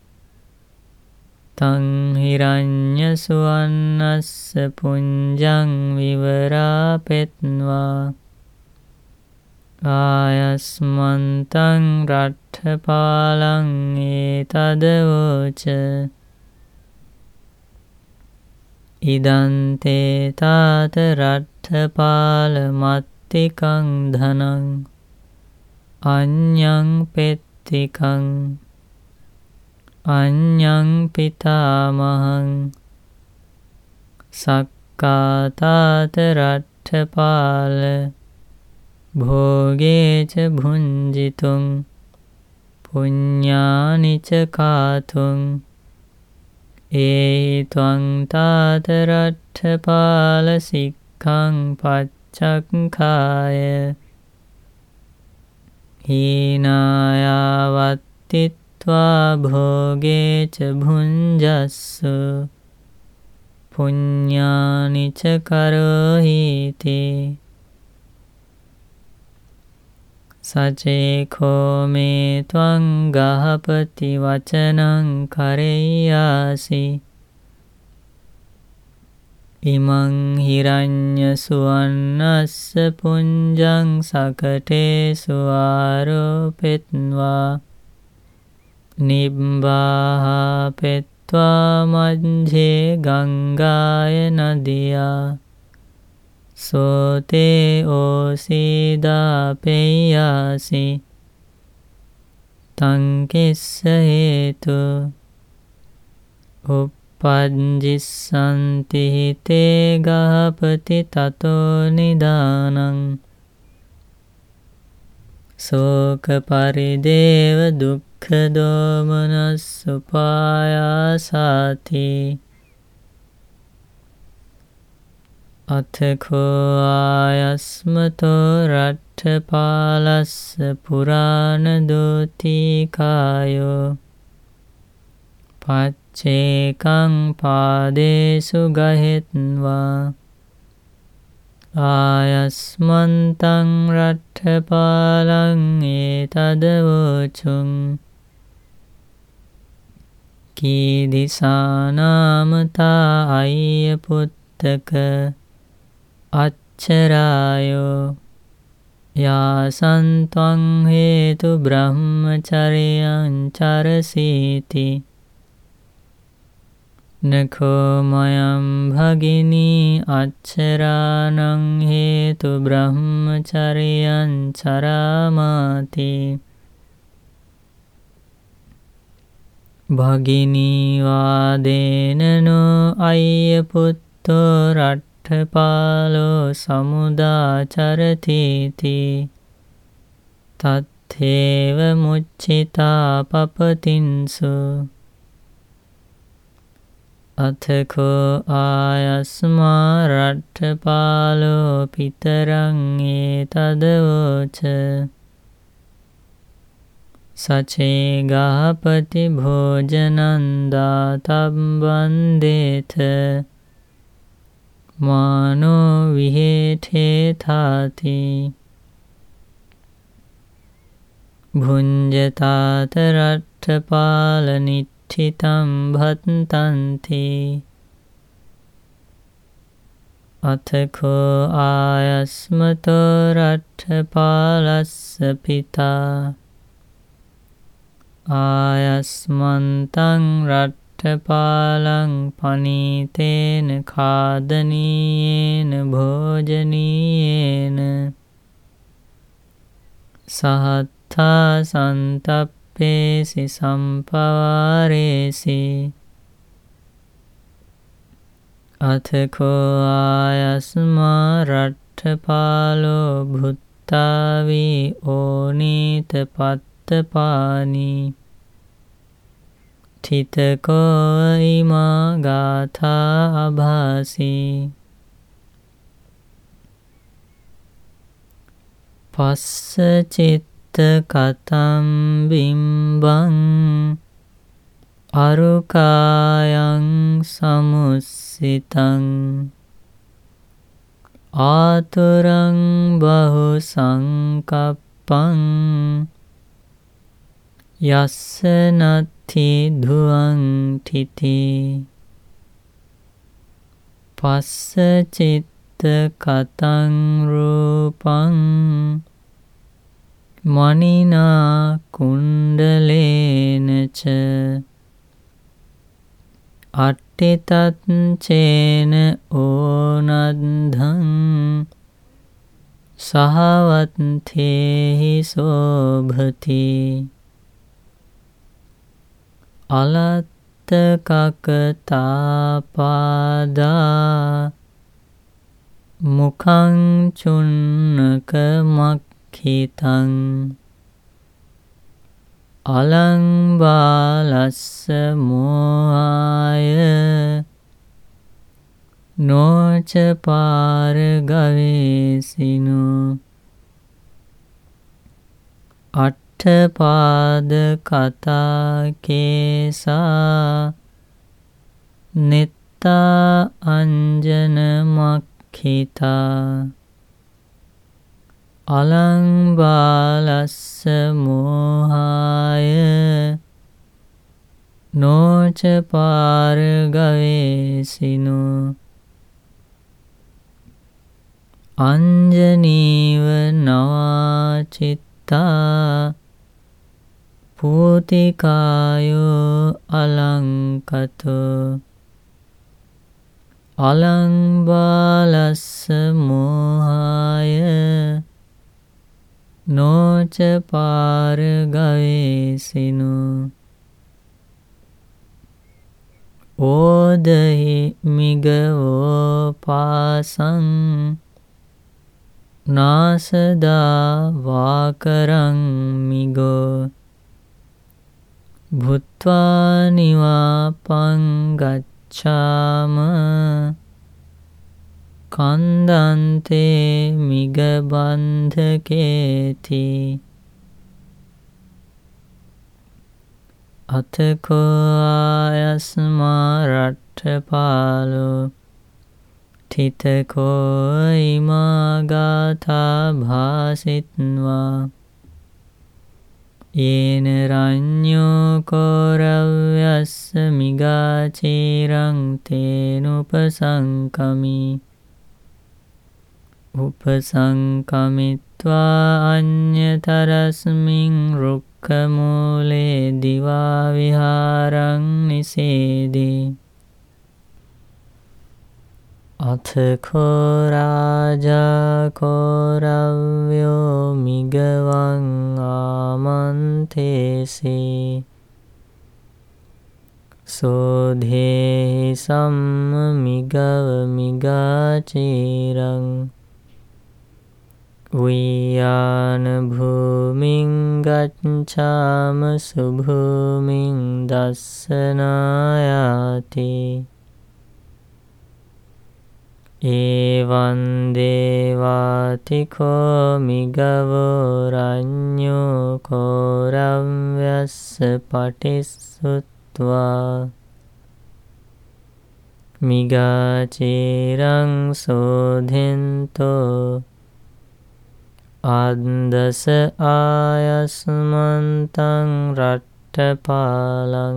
තං හිරඤ්ඤ සුවන්නස්ස පුඤ්ජං විවරාපෙත්වා ආයස්මන්තං රට්ඨපාලං ඒතදවෝච ඉදං තේ තාත රට්ඨපාල මත්තිකං ධනං අඤ්ඤං පෙත්තිකං අඤ්ඤං පිතාමහං සක්කාතාත රට්ඨපාල භෝගේච භුංජිතුං පුඤ්ඤානිච කාතුං ඒහි ත්වං තාත රට්ඨපාල සික්ඛං පච්චක්ඛාය හීනායාවත්තිත්වා භෝගේච භුංජස්සු පුඤ්ඤානිච කරෝහිති සචේඛෝ මේ ත්වං ගහපති වචනං කරෙය්‍යාසි ඉමං හිරඤ්ඤ සුවන්නස්ස පුඤ්ජං සකටේසු ආරෝපෙත්වා නිබ්බාහපෙත්වා මජ්ජේ ගංගාය නදියා සෝතේ ඕසීදාපෙය්‍යාසි තං කිස්ස හේතු උප්පජ්ජිස්සන්ති හිතේ ගහපති තතෝ නිදානං සෝක පරිදේව දුක්ඛ දෝමනස්සුපායාසාති අතකෝ ආයස්මතෝ රට්ඨපාලස්ස පුරාණ දෝතිකායෝ පච්චේකං පාදේසු ගහෙත්වා ආයස්මන්තං රට්ඨපාලං ඒතදවෝචුං කීදිසානාමතා අය්‍ය පුත්තක අච්චරායෝ යාසන්ත්වං හේතු බ්‍රහ්මචරියං චරසීති නඛෝ මයං භගිනී අච්චරාණං හේතු බ්‍රහ්මචරියං චරාමාති භගිනී වාදේනනෝ අය්‍ය පුත්තෝ රට්ඨපාලෝ සමුදාචරතිති තත්තේව මුච්චිතා පපතින්සු අතකෝ ආයස්මා රට්ඨපාලෝ පිතරං ඒතදවෝච සචේ ගහපති භෝජනං දාතබ්බන්දේත මානෝ විහෙඨේතාති භුඤ්ජතාත රට්ඨපාල නිට්ඨිතං භත්තන්ති අතකෝ ආයස්මතෝ රට්ඨපාලස්ස පිතා ආයස්මන්තං රට්ඨපාලං පනීතේන खादनीयेन भोजनीयेन අත්ථා සන්තප්පේසි සම්පවාරේසි අතකෝ ආයස්මා රට්ඨපාලෝ භුත්තාවී ඕනීත පත්තපානි තිතකෝ ඉමා ගාථා අභාසි පස්ස චිත්ත කතම් බිම්බං අරුකායං සමුස්සිතං ආතුරං බහු සංකප්පං යස්ස නත්ථි ධුවං තිති පස්ස චිත්ත කතං රූපං මනිනා කුණ්ඩලේනච අට්ඨිතච්චේන ඕනද්ධං සහවත්තේහි සෝභති අලත්ත කකතාපාදා මුඛං චුන්නක මක්ඛිතං අලං බාලස්ස මෝහාය නොච පාර ගවේසිනු අට්ඨපාද කතා කේසා නිත්තා අංජන මක්ඛිතා අලං බාලස්ස මෝහාය නොච පාර ගවේසිනු අංජනීව නවාචිත්තා පූතිකායෝ අලංකතෝ අලං බාලස්ස මෝහාය නොච පාර ගවේසිනු ඕදහි මිගවෝ පාසං නාසදා වාකරං මිගෝ භුත්වා නිවාපං ගච්ඡාම කන්දන්තේ මිගබන්ධකේති අතකෝ ආයස්මා රට්ඨපාලෝ තිතකෝ ඉමා ගාථා භාසිත්වා යේන රඤ්ඤෝ කෝරව්‍යස්ස මිගාචීරං තේනුපසංකමි උපසංකමිත්වා අඤ්ඤතරස්මින් රුක්ඛමූලේ දිවා විහාරං නිසේදී අතකෝ රාජා කෝරව්‍යෝ මිගවං ආමන්තේසි සෝධේහි සම්ම මිගව මිගාචීරං උයාන භූමින් ගච්ඡාම සුභූමින් දස්සනායාති එවං දේවාතිකෝ මිගවෝ රඤ්ඤෝ කෝරව්‍යස්ස පටිස්සුත්වා මිගාචීරං සෝධෙන්තෝ අන්දස ආයස්මන්තං රට්ඨපාලං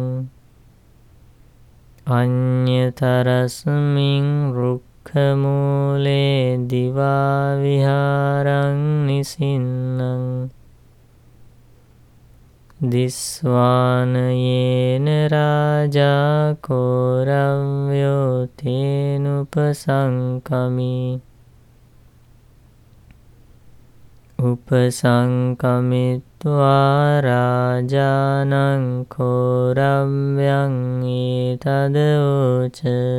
අඤ්ඤතරස්මින් රුක්ඛමූලේ දිවා විහාරං නිසින්නං දිස්වාන යේන රාජා කෝරව්‍යෝ තේනුපසංකමි උපසංකමිත්වා රාජානං කෝරව්‍යං ඊතදෝච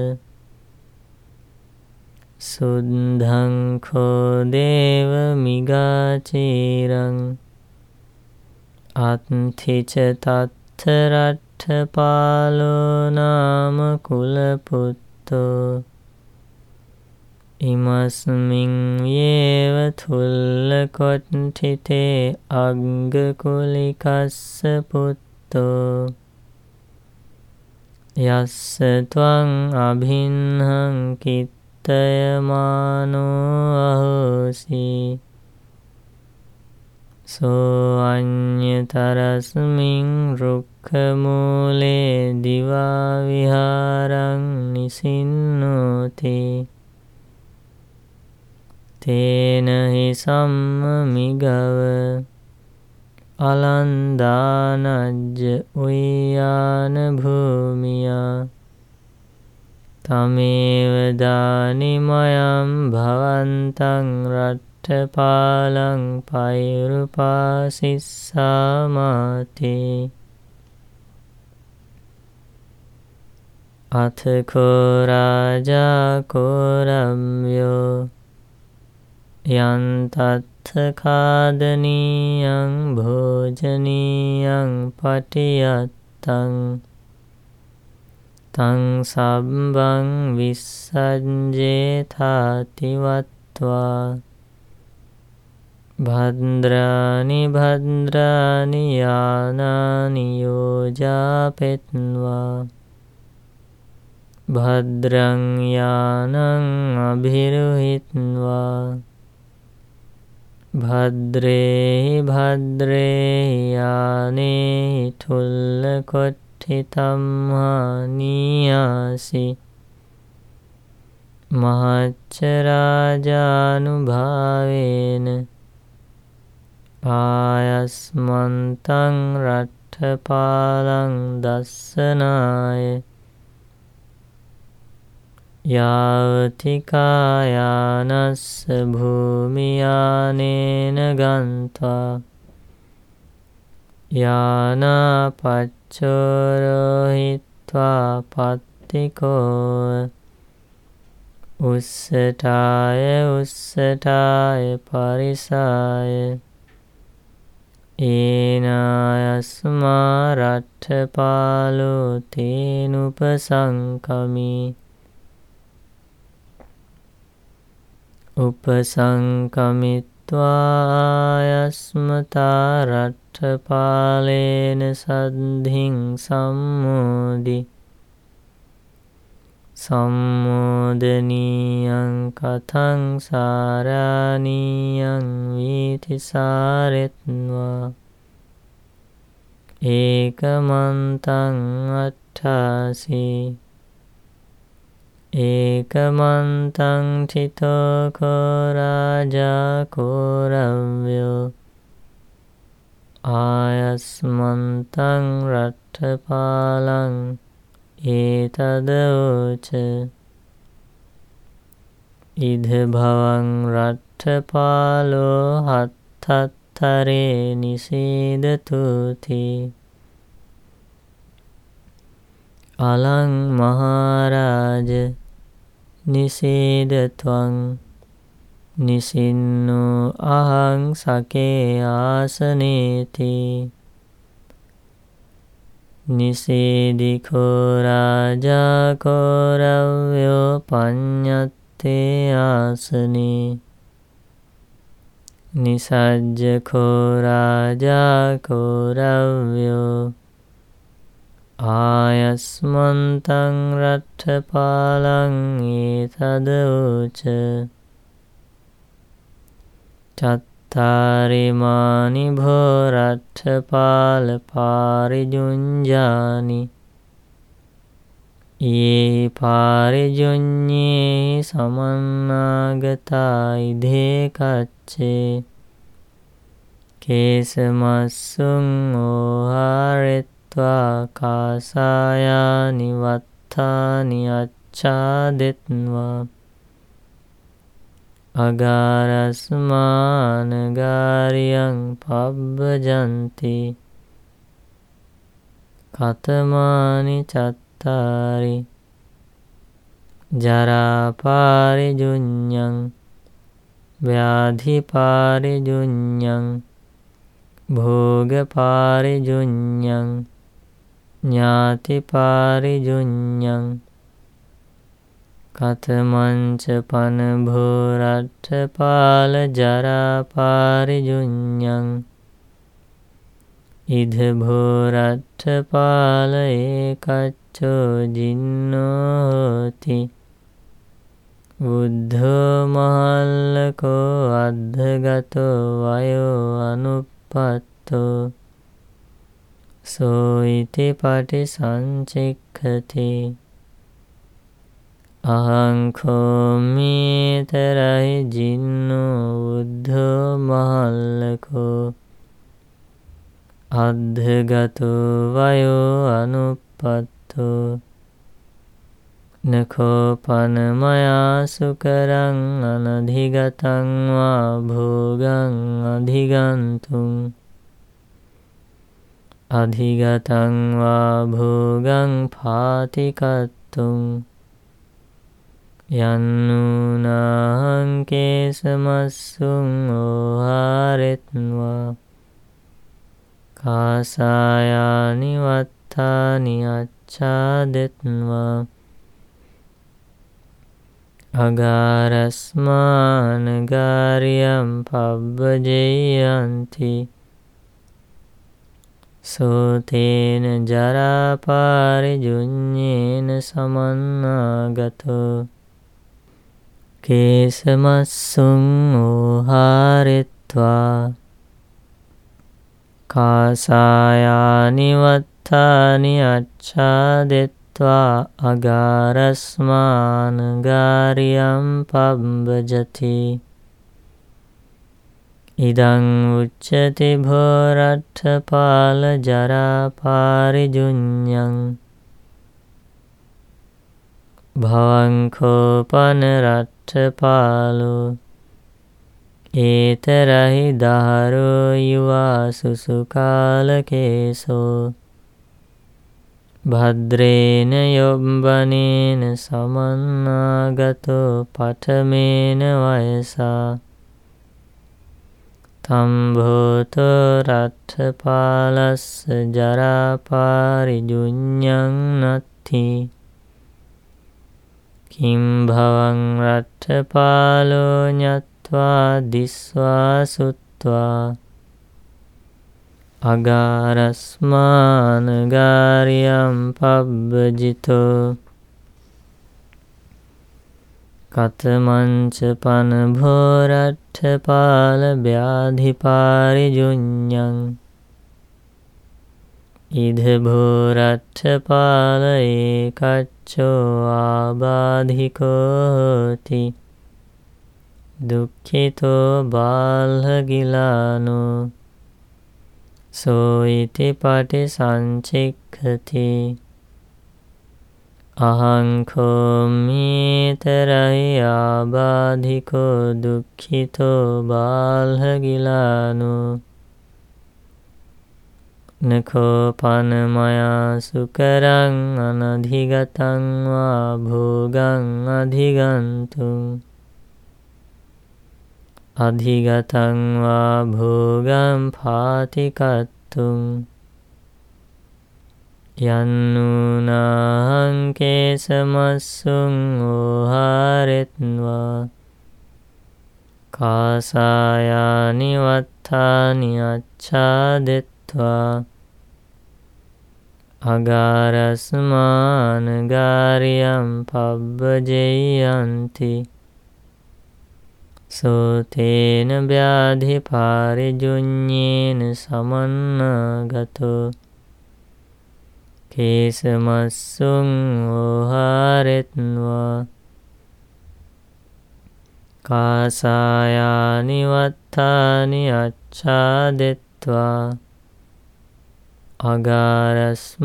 සුද්ධං කෝ දේව මිගාචීරං අත්ථිච තත්ථ රට්ඨ පාලෝ නාම කුලපුත්තෝ ඉමස්මින් යේව තුල්ල කොට්ඨිතේ අග්ග කුලිකස්ස පුත්තෝ යස්ස ත්වං අභින්හං කිත්තයමානෝ අහෝසි සෝ අඤ්ඤතරස්මින් රුක්ඛ මූලේ දිවා විහාරං නිසින්නෝති තේන හි සම්මිගව අලන්දානජ්ජ උයාන භූමියා තමේව දානිමයම් භවන්තං රට්ඨපාලං පෛරුපාසිස්සාමාති අථකෝ රාජා කෝරව්‍යෝ යන්තත්ථ කාදනීයං භෝජනීයං පටියත්තං තං සබ්බං විස්සජ්ජේතාති වත්වා භද්‍රානි භද්‍රානි යානානි යෝජාපෙත්වා භද්‍රං යානං අභිරුහිත්වා භද්‍රේහි භද්‍රේහි යානේහි තුල්ල කොට්ඨිතම්හා නීයාසි මහච්ච රාජානුභාවේන ආයස්මන්තං රට්ඨපාලං දස්සනාය යාවතිකායානස්ස භූමියානේන ගන්ත්වා යානාපච්චෝරෝහිත්වා පත්තිකෝ උස්සටාය උස්සටාය පරිසාය ඒනායස්මා රට්ඨපාලෝ තේනුපසංකමී උපසංකමිත්වා යස්මතා රට්ඨපාලේන සද්ධින් සම්මෝදි සම්මෝදනීයං කතං සාරාණීයං වීතිසාරෙත්වා ඒකමන්තං අට්ඨාසී ඒකමන්තං චිතෝ කෝ රාජා කෝරව්‍යෝ ආයස්මන්තං රට්ඨපාලං ඒතදෝච ඉද භවං රට්ඨපාලෝ හත්තත්තරේ නිසීදතුති අලං මහරාජ නිසීදත්වං නිසින්නෝ අහං සකේ ආසනේති නිසීදිකෝ රාජා කෝරව්‍යෝ පඤ්ඤත්තේ ආසනේ නිසජ්ජකෝ රාජා කෝරව්‍යෝ ආයස්මන්තං රට්ඨපාලං ඒතදෝච චත්තාරිමානි භෝ රට්ඨපාල පාරිජුඤ්ජානි යේ පාරිජුඤ්ඤේ සමන්නාගතා ඉදේ කච්චේ කේසමස්සුං ඕහාරෙත්වා කාසායානි වත්තානි අච්ඡාදෙත්වා අගාරස්මානගාරියං පබ්බජන්ති කතමානි චත්තාරි ජරාපාරිජුඤ්ඤං ව්‍යාධිපාරිජුඤ්ඤං භෝගපාරිජුඤ්ඤං ඥාතිපාරිජුඤ්ඤං කතමංච පන භෝරට්ඨපාල ජරාපාරිජුඤ්ඤං ඉද භෝරට්ඨපාල ඒකච්චෝ ජින්නෝති බුද්ධෝ මහල්ලකෝ අද්ධගතෝ වයෝ අනුප්පත්තෝ සෝයිති පටිසංචික්ඛති අහංඛෝමීතරහි ජින්නෝ බුද්ධෝ මහල්ලකෝ අද්ධගතෝ වයෝ අනුප්පත්තෝ නකෝ පනමයා සුකරං අනධිගතං වා භෝගං අධිගන්තුං අධිගතං වා භෝගං පාතිකත්තුං යන්නූනාහං කේසමස්සුං ඕහාරෙත්වා කාසායානි වත්තානි අච්ඡාදෙත්වා අගාරස්මානගාරියං පබ්බජෙය්‍යන්ති සෝතේන ජරාපාරිජුඤ්ඤේන සමන්නාගතෝ කේසමස්සුං ඕහාරෙත්වා කාසායානි වත්තානි අච්ඡාදෙත්වා අගාරස්මානගාරියං පබ්බජති ඉදං උච්චති භෝරට්ඨපාල ජරාපාරිජුඤ්ඤං භවංඛෝපන රට්ඨපාලෝ ඒතරහි දහරෝ යුවා සුසුකාලකේසෝ භද්‍රේන යොබ්බනේන සමන්නාගතෝ පඨමේන වයසා තම්භෝතෝ රට්ඨපාලස්ස ජරාපාරිජුඤ්ඤං නත්ථි කිම් භවං රට්ඨපාලෝ ඤත්වා දිස්වා සුත්වා අගාරස්මානගාරියං පබ්බජිතෝ කතමංච පන භෝරට්ඨපාල ව්‍යාධිපාරිජුඤ්ඤං ඉද භෝරට්ඨපාල ඒකච්චෝ ආබාධිකෝති දුක්ඛිතෝ බාල්හගිලානෝ සෝයිති පටිසංචික්ඛති අහංඛෝමීතරහි ආබාධිකෝ දුක්ඛිතෝ බාල්හගිලානෝ නකෝ පනමයා සුකරං අනධිගතං වා භෝගං අධිගන්තුං අධිගතං වා භෝගං පාතිකත්තුං යන්නූනාහං කේසමස්සුං ඕහාරෙත්වා කාසායානි වත්තානි අච්ඡාදෙත්වා අගාරස්මානගාරියං පබ්බජෙය්‍යන්ති සෝතේන ව්‍යාධිපාරිජුඤ්ඤේන සමන්නාගතෝ කේසමස්සුං ඕහාරෙත්වා කාසායානි වත්තානි අච්ඡාදෙත්වා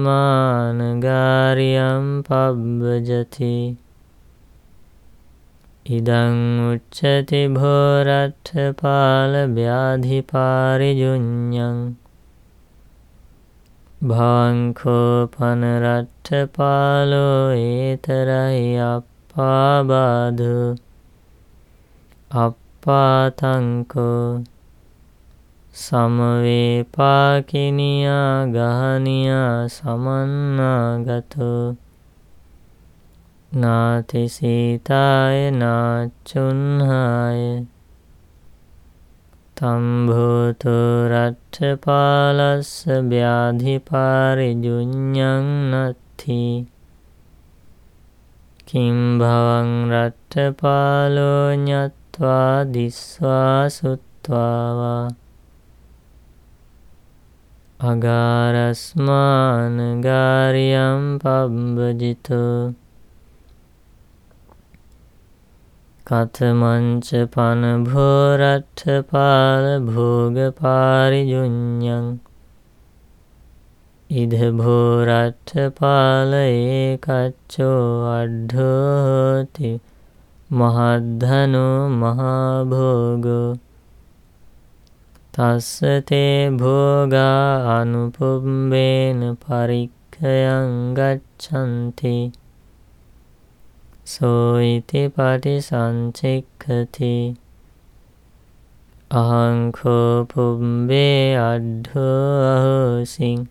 අගාරස්මානගාරියං පබ්බජති ඉදං උච්චති භෝරට්ඨපාල ව්‍යාධිපාරිජුඤ්ඤං භවංකෝ පනරට්ඨපාලෝ ඒතරයි අප්පාබාධු අප්පාතංකෝ සමවේපාකිනියා ගහනියා සමන්නාගතෝ නාති සීතාය නාචුන්හාය තම්භූතු රට්ඨපාලස්ස ව්‍යාධිපාරිජුඤ්ඤං නත්ථි කිම් භවං රට්ඨපාලෝ ඤත්වා දිස්වා සුත්වා වා අගාරස්මාන ගාරියම් පබ්බජිතෝ කතමංච පන භෝරට්ඨපාල භෝගපාරිජුඤ්ඤං ඉද භෝරට්ඨපාල ඒකච්චෝ අඩ්ඨෝ හෝති මහද්ධනෝ මහභෝගෝ තස්ස තේ භෝගා අනුපුම්බේන පරික්ඛයං ගච්ඡanti සෝයිති පටිසංචික්ඛති අහං කෝ පුම්බේ අඩ්ඨෝ අහෝසින්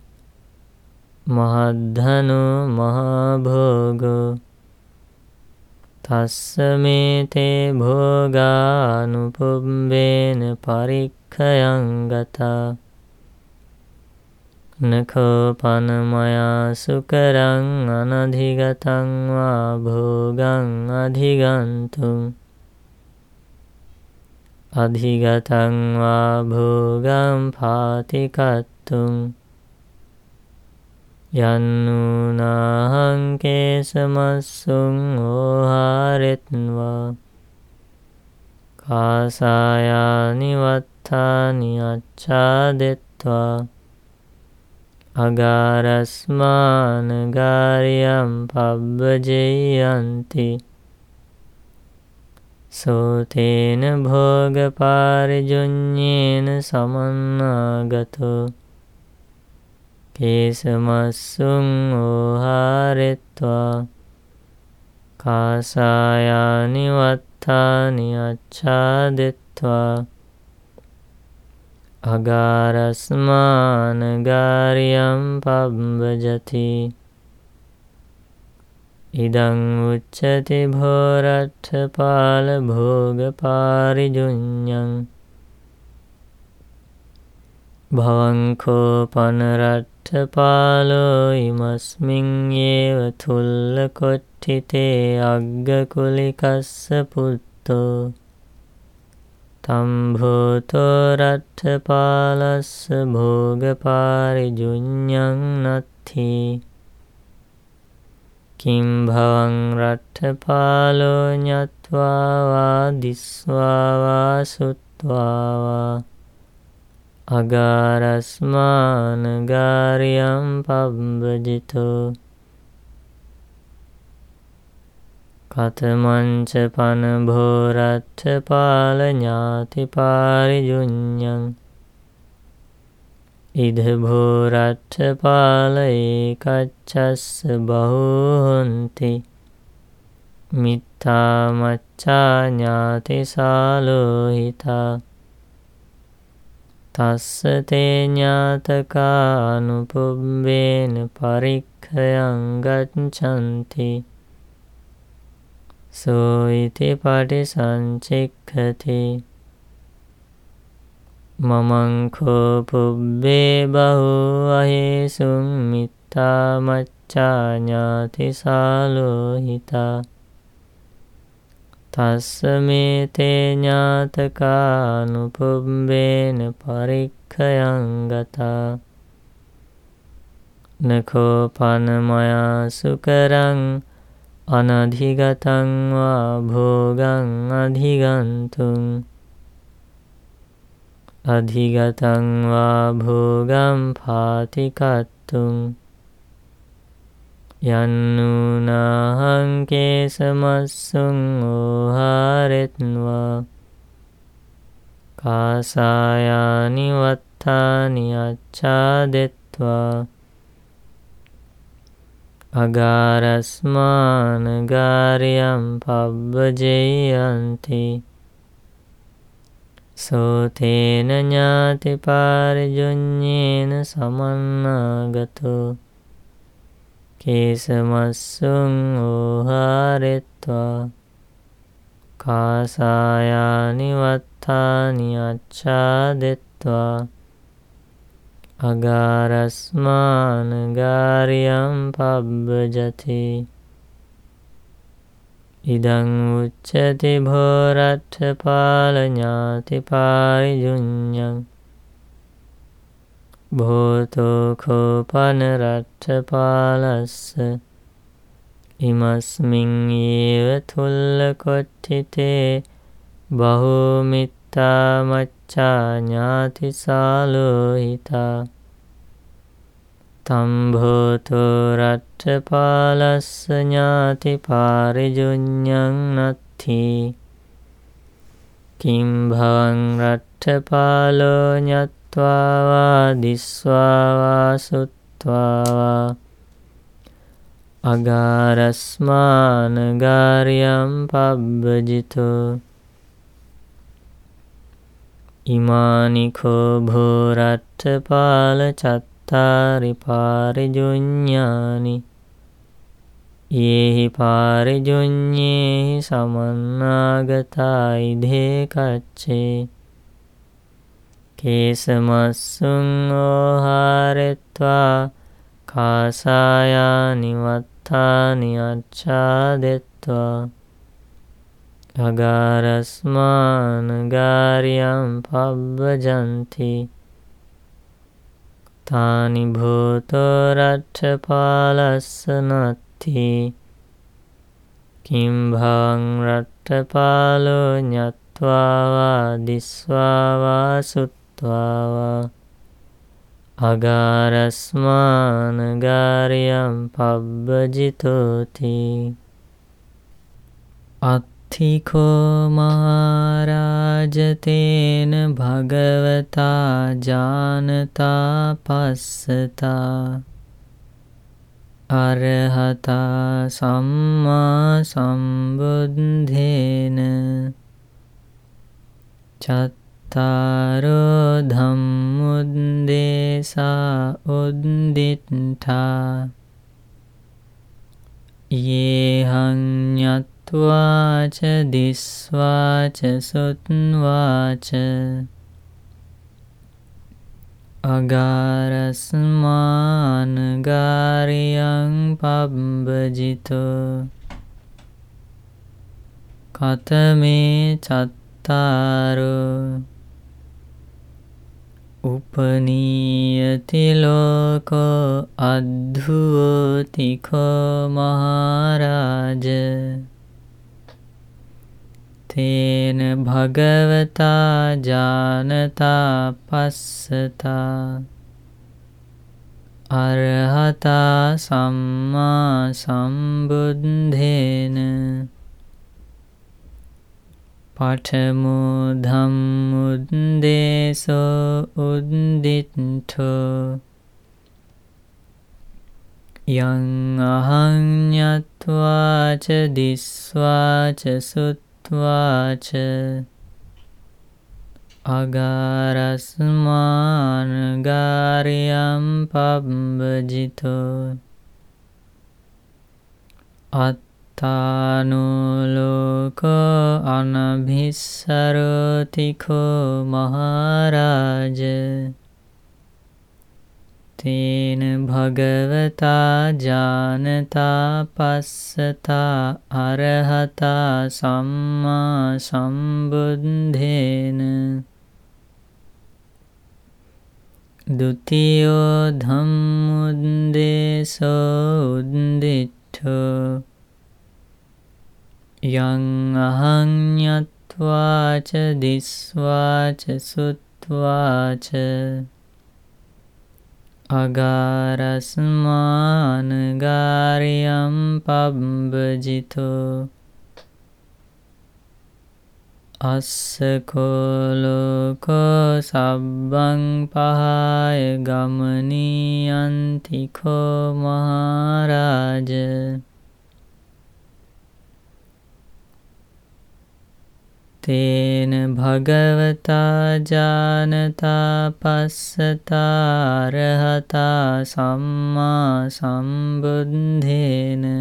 මහද්ධනෝ මහභෝගෝ තස්ස මේ තේ භෝගා අනුපුම්බේන පරික්ඛයං ගතා නඛෝ පනමයා සුකරං අනධිගතං වා භෝගං අධිගන්තුං අධිගතං වා භෝගං පාතිකත්තුං යන්නූනාහං කේසමස්සුං ඕහාරෙත්වා කාසායානි වත්තානි අච්ඡාදෙත්වා අගාරස්මාන ගාරියම් පබ්බජෙය්‍යන්ති සෝතේන භෝගපාරිජුඤ්ඤේන සමන්නාගතෝ කේසමස්සුං ඕහාරෙත්වා කාසායානි වත්තානි අච්ඡාදෙත්වා අගාරස්මාන ගාරියම් පබ්බජති ඉදං උච්චති භෝරට්ඨපාල භෝගපාරිජුඤ්ඤං භවංකෝ පනරට්ඨපාලෝ ඉමස්මින් යේව තුල්ල කොට්ඨිතේ අග්ගකුලිකස්ස පුත්තෝ තම්භූතෝ රට්ඨපාලස්ස භෝගපාරිජුඤ්ඤං නත්ථි කිම් භවං රට්ඨපාලෝ ඤත්වා වා දිස්වා වා සුත්වා වා අගාරස්මාන ගාරියම් පබ්බජිතෝ කතමංච පන භෝරට්ඨපාල ඥාතිපාරිජුඤ්ඤං ඉද භෝරට්ඨපාල ඒකච්ඡස්ස බහූහොන්ති මිත්තා මච්ඡා ඥාතිසාලෝහිතා තස්ස තේ ඥාතකා අනුපුම්බේන පරික්ඛයං ගච්ඡanti සෝයිති පටිසංචික්ඛති මමං කෝ පුබ්බේ බහූ අහේසුං මිත්තා මච්ඡා ඥාතිසාලෝහිතා තස්ස මේ තේ ඥාතකා අනුපුම්බේන පරික්ඛයං ගතා නඛෝ පනමයා සුකරං අනධිගතං වා භෝගං අධිගන්තුං අධිගතං වා භෝගං පාතිකත්තුං යන්නුනාහං කේසමස්සුං ඕහාරෙත්වා කාසායානි වත්තානි අච්ඡාදෙත්වා අගාරස්මානගාරියම් පබ්බජෙය්‍යන්ති සෝතේන ඥාති පාරිජුඤ්ඤේන සමන්නාගතෝ කේසමස්සුං ඕහාරෙත්වා කාසායානි වත්තානි අච්ඡාදෙත්වා අගාරස්මානගාරියම් පබ්බජති ඉදං උච්චති භෝරට්ඨපාල ඥාති පාරිජුඤ්ඤං භෝතෝ කෝපන රට්ඨපාලස්ස ඉමස්මින් ඒව තුල්ලකොට්ඨිතේ බහුමිත්තා මච්ඡා ඥාති සාලෝහිතා තම්භෝතෝ රට්ඨපාලස්ස ඥාති පාරිජුඤ්ඤං නත්ථි කිම් භවං රට්ඨපාලෝ ඤත්වා වා දිස්වා වා සුත්වා වා අගාරස්මානගාරියම් පබ්බජිතෝ ඉමානිකෝ භෝරට්ඨපාල චත්තාරි පාරිජුඤ්ඤානි යේහි පාරිජුඤ්ඤේහි සමන්නාගතා ඉදේ කච්චේ කේසමස්සුං ඕහාරෙත්වා කාසායානි වත්තානි අච්ඡාදෙත්වා අගාරස්මානගාරියම් පබ්බජන්ති තානි භූතෝ රට්ඨපාලස්ස නත්ථි කිම් භවං රට්ඨපාලෝ ඤත්වා වා දිස්වා වා සුත්වා වා අගාරස්මානගාරියම් පබ්බජිතෝති අත්ථිකෝ මහරජතේන භගවතා ජානතා පස්සතා අරහතා සම්මා සම්බුද්ධේන චත්තාරෝ ධම්මුද්දේසා උද්දිට්ඨා යේහං ඤත්වාච දිස්වාච සුත්වාච අගාරස්මානගාරියං පබ්බජිතෝ කතමේ චත්තාරෝ උපනීයති ලෝකෝ අද්ධුවෝතිකෝ මහරජ තේන භගවතා ජානතා පස්සතා අරහතා සම්මා සම්බුද්ධේන පඨමෝ ධම්මුද්දේසෝ උද්දිට්ඨෝ යං අහං ඤත්වාච දිස්වාච සුත්වාච අගාරස්මානගාරියම් පබ්බජිතෝ අත්තානෝ ලෝකෝ අනභිස්සරෝතිකෝ මහරජ තේන භගවතා ජානතා පස්සතා අරහතා සම්මා සම්බුද්ධේන ဒုတိယ ධම්මුද්දේසෝ උද්දිට්ඨෝ යං අහං ඤත්වාච දිස්වාච සුත්වාච අගාරස්මානගාරියම් පබ්බජිතෝ අස්සකෝලෝකෝ සබ්බං පහාය ගමනීයන්තිකෝ මහරාජ තේන භගවතා ජානතා පස්සතා අරහතා සම්මා සම්බුද්ධේන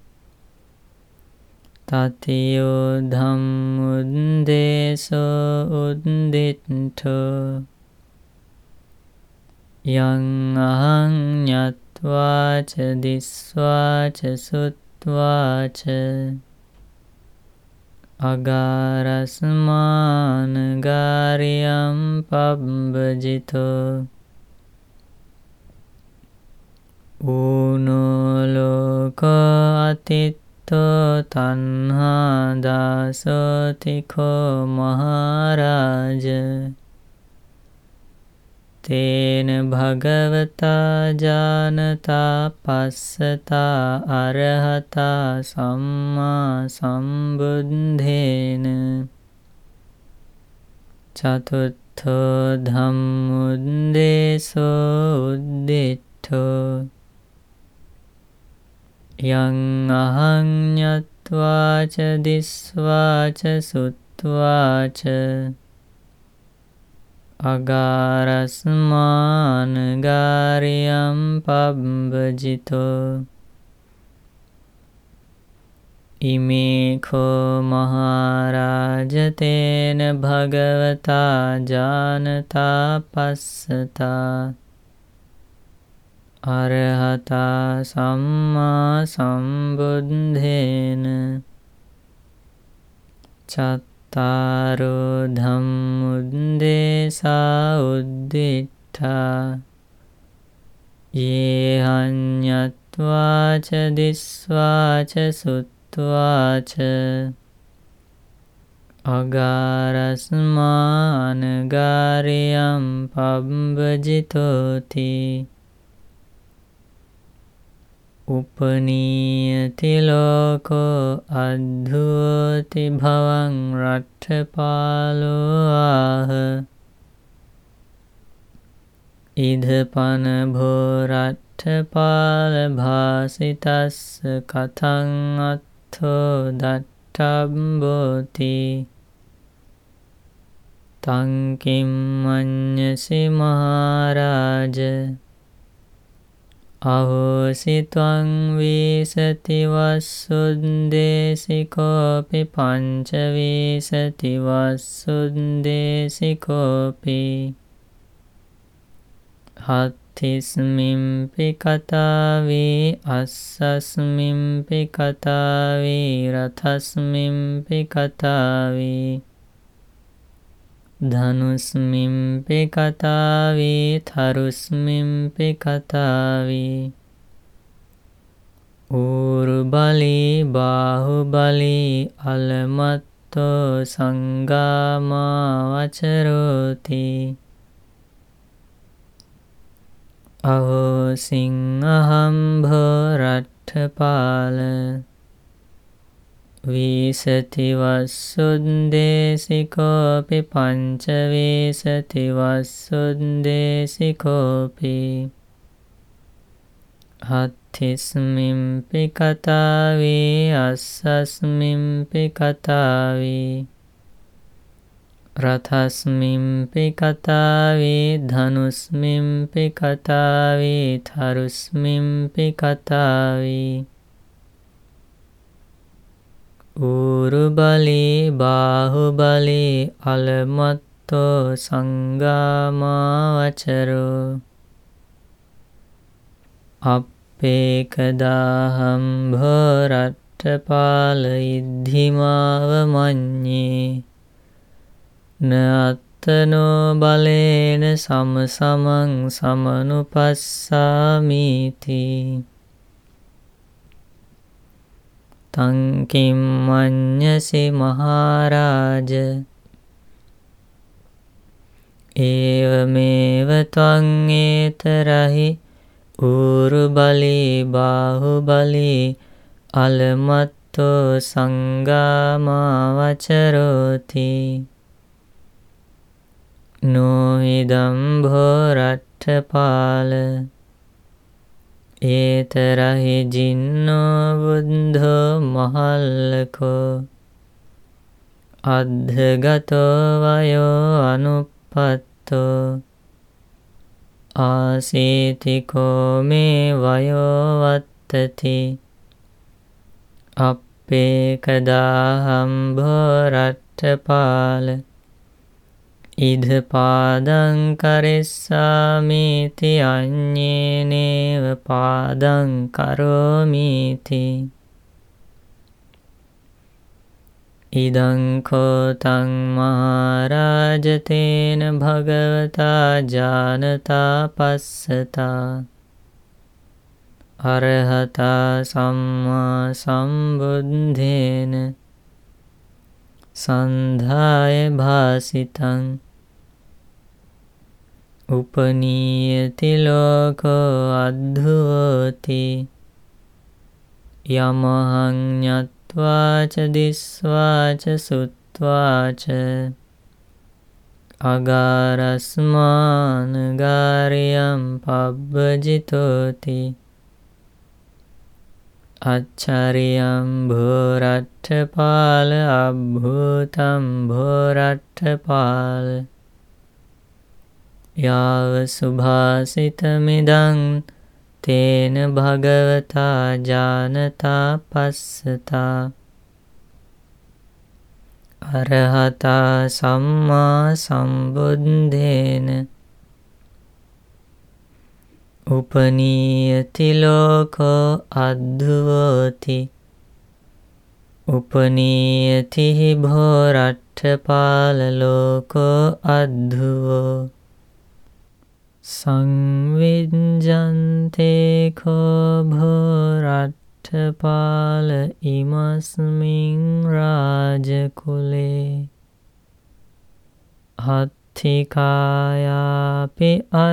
තතියෝ ධම්මුද්දේසෝ උද්දිට්ඨෝ යං අහං ඤත්වාච දිස්වාච සුත්වාච අගාරස්මානගාරියම් පබ්බජිතෝ ඌනෝලෝකෝ අතිත්තෝ තණ්හා දාසෝතිකෝ මහරාජ තේන භගවතා ජානතා පස්සතා අරහතා සම්මා සම්බුද්ධේන චතුත්ථෝ ධම්මුද්දේසෝ උද්දිට්ඨෝ යං අහං ඤත්වාච දිස්වාච සුත්වාච අගාරස්මානගාරියම් පබ්බජිතෝ ඉමේඛෝ මහරාජ තේන භගවතා ජානතා පස්සතා අරහතා සම්මා සම්බුද්ධේන චත්තාරෝ ධම්මුද්දේසා උද්දිට්ඨා යේහඤ්ඤත්වාච දිස්වාච සුත්වාච අගාරස්මානගාරියම් පබ්බජිතෝති උපනීයති ලෝකෝ අද්ධෝති භවං රට්ඨපාලෝ ආහ ඉදපන භෝ රට්ඨපාල භාසිතස්ස කතං අත්ථෝ දට්ඨම්බෝති තං කිම්මඤ්ඤසි මහරාජ අහෝසි ත්වං වීසති වස්සුද්දේසිකෝපි පංචවීසති වස්සුද්දේසිකෝපි හත්තිස්මින්පි කතාවේ අස්සස්මින්පි කතාවේ රථස්මින්පි කතාවේ ධනුස්මින්පි කතාවේ තරුස්මින්පි කතාවේ ඌරුබලී බාහුබලී අලමත්තෝ සංගාමා වචරෝති අහෝ සිංහම්භෝ රට්ඨපාල වීසති වස්සුද්දේසිකෝපි පංචවීසති වස්සුද්දේසිකෝපි හත්තිස්මින්පි කතාවේ අස්සස්මින්පි කතාවේ රථස්මින්පි කතාවේ ධනුස්මින්පි කතාවේ තරුස්මින්පි කතාවේ ඌරුබලී බාහුබලී අලමත්තෝ සංගාමා වචරෝ අප්පේකදාහම්භෝ රට්ඨපාල ඉද්ධිමාව මඤ්ඤේ න අත්තනෝ බලේන සමසමං සමනුපස්සාමීති තං කිම්මඤ්ඤසි මහරාජ ඒවමේව ත්වං ඒතරහි ඌරුබලී බාහුබලී අලමත්තෝ සංගාමා වචරෝති නොහිදම් භෝරට්ඨපාල ඒතරහි ජින්නෝ බුද්ධෝ මහල්ලකෝ අද්ධගතෝ වයෝ අනුප්පත්තෝ ආසීතිකෝ මේ වයෝ වත්තති අප්පේකදාහම් භෝරට්ඨපාල ඉදපාදං කරිස්සාමීති අඤ්ඤේනේව පාදං කරෝමීති ඉදං කෝතං මහරජතේන භගවතා ජානතා පස්සතා අරහතා සම්මා සම්බුද්ධේන සන්ධාය භාසිතං උපනීයති ලෝකෝ අද්ධුවෝති යමහං ඤත්වාච දිස්වාච සුත්වාච අගාරස්මාන ගාරියම් පබ්බජිතෝති අච්චරියම් භෝරට්ඨපාල අබ්භූතම් භෝරට්ඨපාල යාව සුභාසිතමිදං තේන භගවතා ජානතා පස්සතා අරහතා සම්මා සම්බුද්ධේන උපනීයති ලෝකෝ අද්ධුවෝති උපනීයති භෝරට්ඨපාල ලෝකෝ අද්ධුවෝ සංවිජ්ජන්තේ කෝ භෝරට්ඨපාල ඉමස්මින් රාජකුලේ හත්ථිකායාපි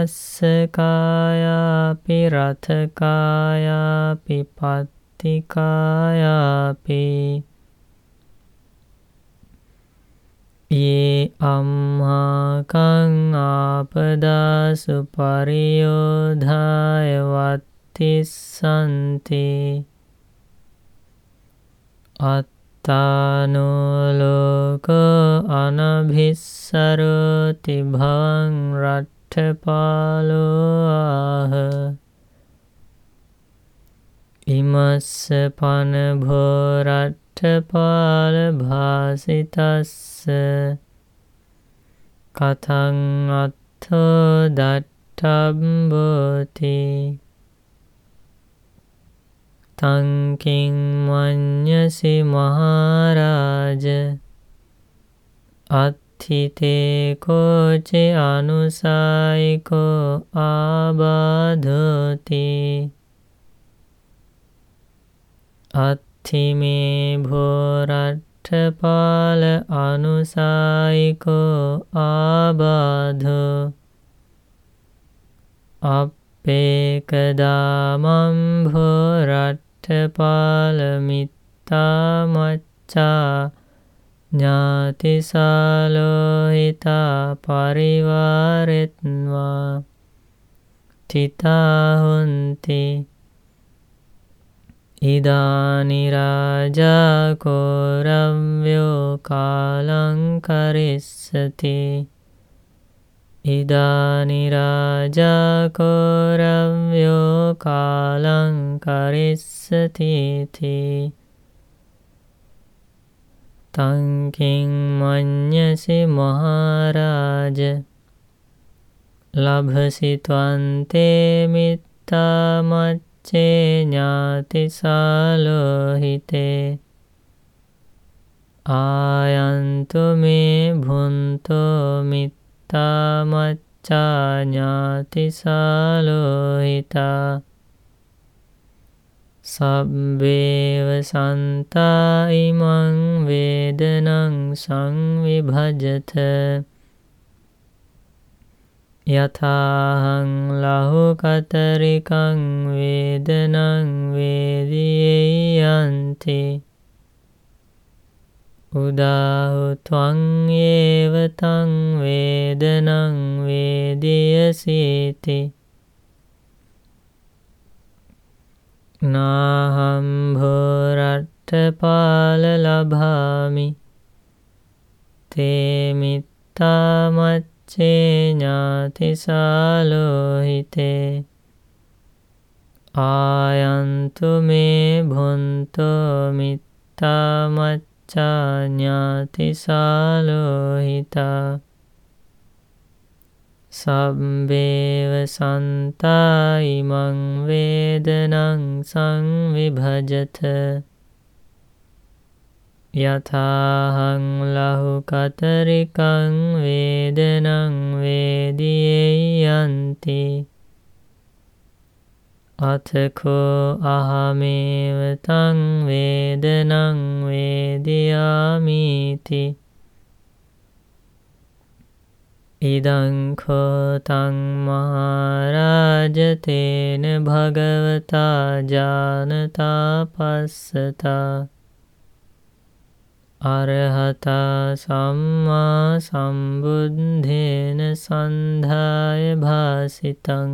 අස්සකායාපි රථකායාපි පත්තිකායාපි යේ අම්මාකං ආපදාසු පරියෝධාය වත්තිස්සන්ති අත්තානෝ ලෝකෝ අනභිස්සරෝති භවං රට්ඨපාලෝ ආහ ඉමස්ස පන භෝරට්ඨපාල භාසිතස්ස කතං අත්ථෝ දට්ඨම්බෝති තං කිං මඤ්ඤසි මහරජ අත්ථිතේ කෝචි අනුසායිකෝ ආබාධෝති අත්ථිමේ භෝරට්ඨපාල අනුසායිකෝ ආබාධෝ අප්පේකදාමම් භෝරට්ඨපාල මිත්තා මච්ඡා ඥාතිසාලෝහිතා පරිවාරෙත්වා තිතා හොන්ති ඉදානි රාජා කෝරව්‍යෝ කාලං කරිස්සති ඉදානි රාජා කෝරව්‍යෝ කාලං කරිස්සති තං කිං මඤ්ඤසි මහරජ ලභසි ත්වන්තේ මිත්තා මච්චේ ඥාතිසාලෝහිතේ ආයන්තු මේ භුන්තෝ මිත්තා මච්ඡා ඥාතිසාලෝහිතා සබ්බේව සන්තා ඉමං වේදනං සංවිභජත යථාහං ලහුකතරිකං වේදනං වේදියේයන්ති උදාහු ත්වං ඒව තං වේදනං වේදියසීති නාහම් භෝරට්ඨපාල ලභාමි තේ මිත්තා මච්චේ ඥාතිසාලෝහිතේ ආයන්තු මේ භුන්තෝ මිත්තා මච්චා ඥාතිසාලෝහිතා සබ්බේව සන්තා ඉමං වේදනං සංවිභජත යථාහං ලහුකතරිකං වේදනං වේදියේයන්ති අතකෝ අහමේව තං වේදනං වේදියාමීති ඉදං කෝ තං මහරජතේන භගවතා ජානතා පස්සතා අරහතා සම්මා සම්බුද්ධේන සන්ධාය භාසිතං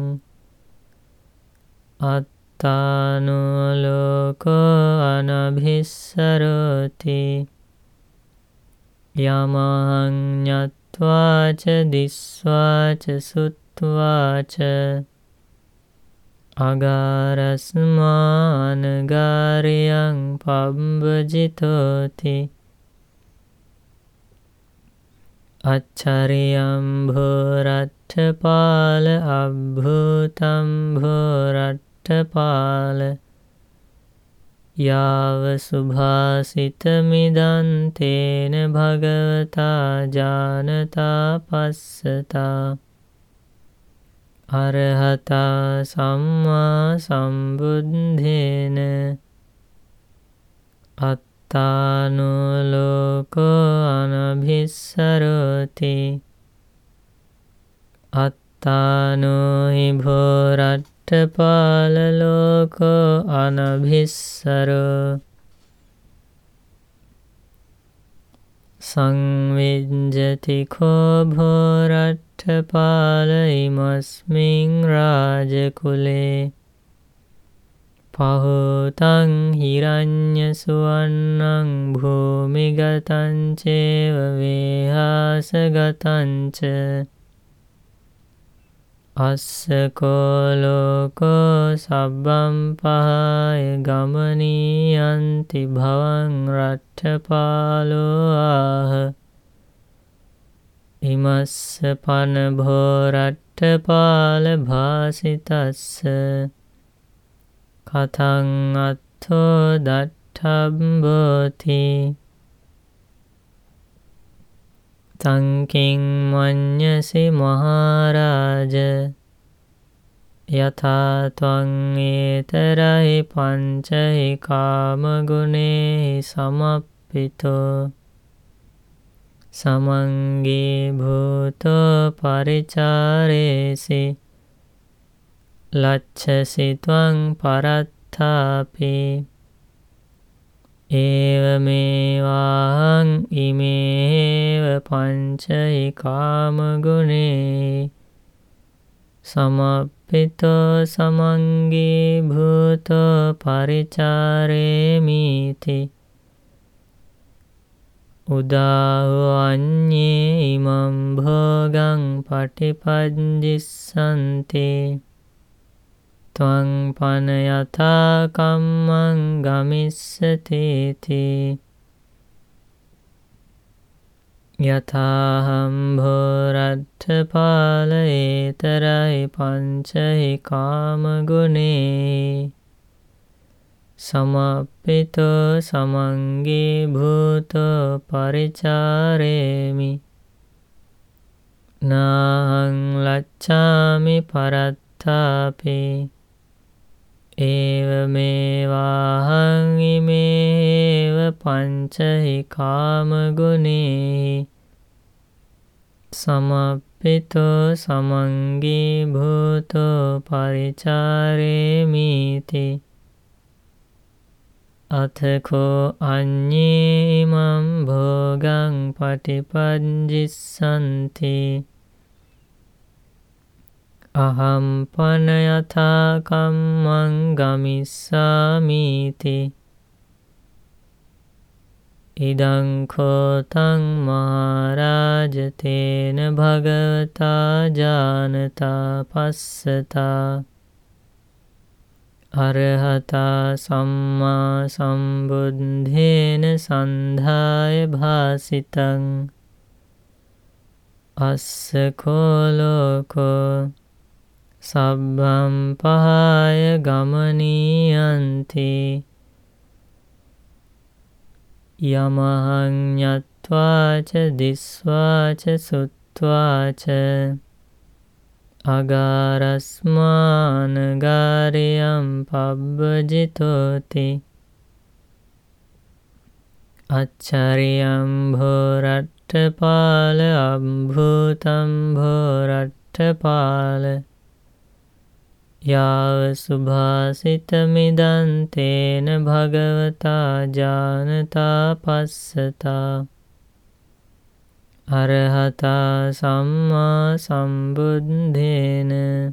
අත්තානෝ ලෝකෝ අනභිස්සරෝති යමහං ඤත්වාච දිස්වාච සුත්වාච අගාරස්මානගාරියං පබ්බජිතෝති අච්චරියම් භෝරට්ඨපාල අබ්භූතම් භෝරට්ඨපාල යාව සුභාසිතමිදන් තේන භගවතා ජානතා පස්සතා අරහතා සම්මා සම්බුද්ධේන අත්තානෝ ලෝකෝ අනභිස්සරෝති අත්තානෝ හි භෝරට්ඨපාල ලෝකෝ අනභිස්සරෝ සංවිජ්ජති කෝ භෝරට්ඨපාල ඉමස්මින් රාජකුලේ පහෝතං හිරඤ්ඤ සුවන්නං භූමිගතං චේව වේහාසගතං ච අස්සකෝ ලෝකෝ සබ්බම් පහය ගමනීයන්ති භවං රට්ඨපාලෝ ආහ ඉමස්ස පන භෝරට්ඨපාල භාසිතස්ස කතං අත්ථෝ දට්ඨම්බෝති තංකින් මඤ්ඤසි මහරජ යථා ත්වං ඒතරහි පංචහි කාමගුණේහි සමප්පිතෝ සමංගේ භූතෝ පරිචාරේසි ලච්ඡසි ත්වං පරත්ථාපි ඒවමේවාහං ඉමේව පංචහි කාමගුණේ සමප්පිතෝ සමංගේ භූතෝ පරිචාරේමිති උදාහු අඤ්ඤේ ඉමං භෝගං පටිපඤ්ඤිස්සන්ති ත්වං පන යථා කම්මං ගමිස්සතේති යථාහම් භෝරට්ඨපාල ඒතරයි පංචහි කාමගුණේ සමප්පිතෝ සමංගේ භූතෝ පරිචාරේමි නාහං ලච්ඡාමි පරත්ථාපි ඒවමේවාහං ඉමේව පංචහි කාමගුණේහි සමප්පිතෝ පිතෝ සමංගී භූතෝ පරිචාරේමිති අතකෝ අඤ්ඤේ ඉමං භෝගං පටිපංජිස්සන්ති අහම් පන යථා කම්මං ගමිස්සාමිති ඉදං කෝතං මහරජ තේන භගවතා ජානතා පස්සතා අරහතා සම්මා සම්බුද්ධේන සන්ධාය භාසිතං අස්ස කෝලෝකෝ සබ්බම් පහය ගමනීයන්ති යමහං ඤත්වාච දිස්වාච සුත්වාච අගාරස්මානගාරියම් පබ්බජිතෝති අච්චරියම් භෝරට්ඨපාල අම්භූතම් භෝරට්ඨපාල යාව සුභාසිතමිදං තේන භගවතා ජානතා පස්සතා අරහතා සම්මා සම්බුද්ධේන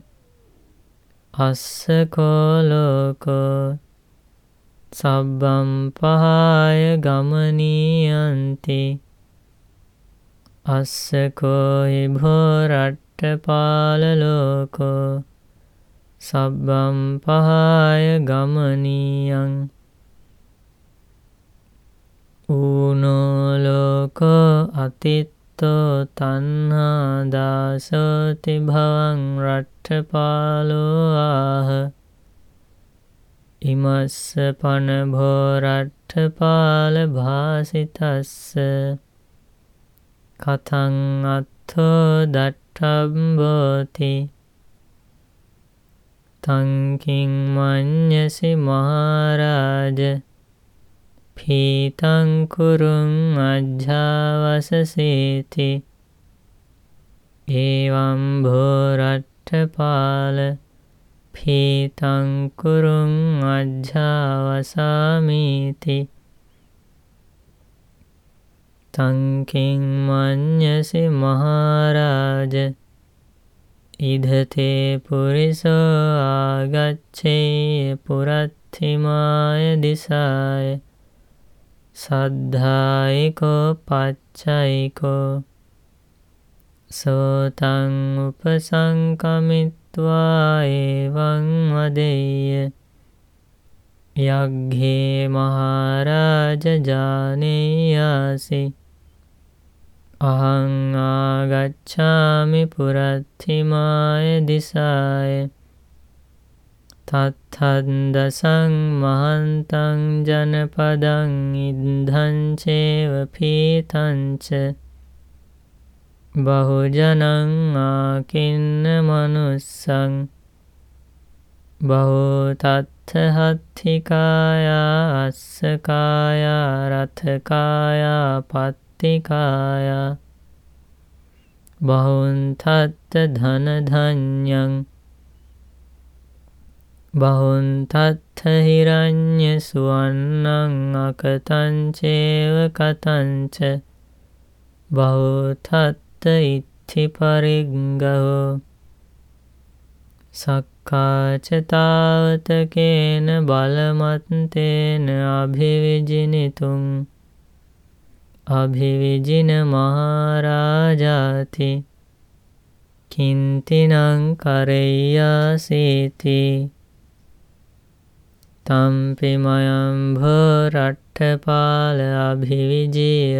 අස්ස කෝලෝකෝ සබ්බම් පහය ගමනීයන්ති අස්ස කෝහි භෝරට්ඨපාල ලෝකෝ සබ්බම් පහය ගමනීයං ඌනෝ ලෝකෝ අතිත්තෝ තණ්හා දාසෝති භවං රට්ඨපාලෝ ආහ ඉමස්ස පන භෝරට්ඨපාල භාසිතස්ස කතං අත්ථෝ දට්ඨම්බෝති තං කිං මඤ්ඤසි මහරජ පීතං කුරුං අජ්ජාවසසේති එවං භෝරට්ඨපාල පීතං කුරුං අජ්ජාවසාමිති තං කිං මඤ්ඤසි මහරජ ඉදතේ පුරිසෝ ආගච්ඡේය පුරත්ථිමාය දිසාය සද්ධායිකෝ පච්චයිකෝ සෝතං උපසංකමිත්වා එවං වදෙය්‍ය යග්ඝේ මහරජ ජානේයාසි අහං ආගච්ඡාමි පුරත්ථිමාය දිසාය තත්තන්දසං මහන්තං ජනපදං ඉද්ධං චේව පීතංච බහුජනං ආකින්න මනුස්සං බහුතත්ථහත්ථිකායා අස්සකායා රථකායා පත්තිකායා බහුන්තත්ථ ධනධඤ්ඤං බහුන්තත්ථ හිරඤ්ඤ සුවන්නං අකතං චේව කතංච බහුතත්ථ ඉත්ථි පරිග්ගහෝ සක්කාචතාවතකේන බලමත්තේන අභිවිජිනිතුං අභිවිජින මහරජාති කින්තිනං කරෙය්‍යාසීති තම්පිමයං භෝරට්ඨපාල අභිවිජී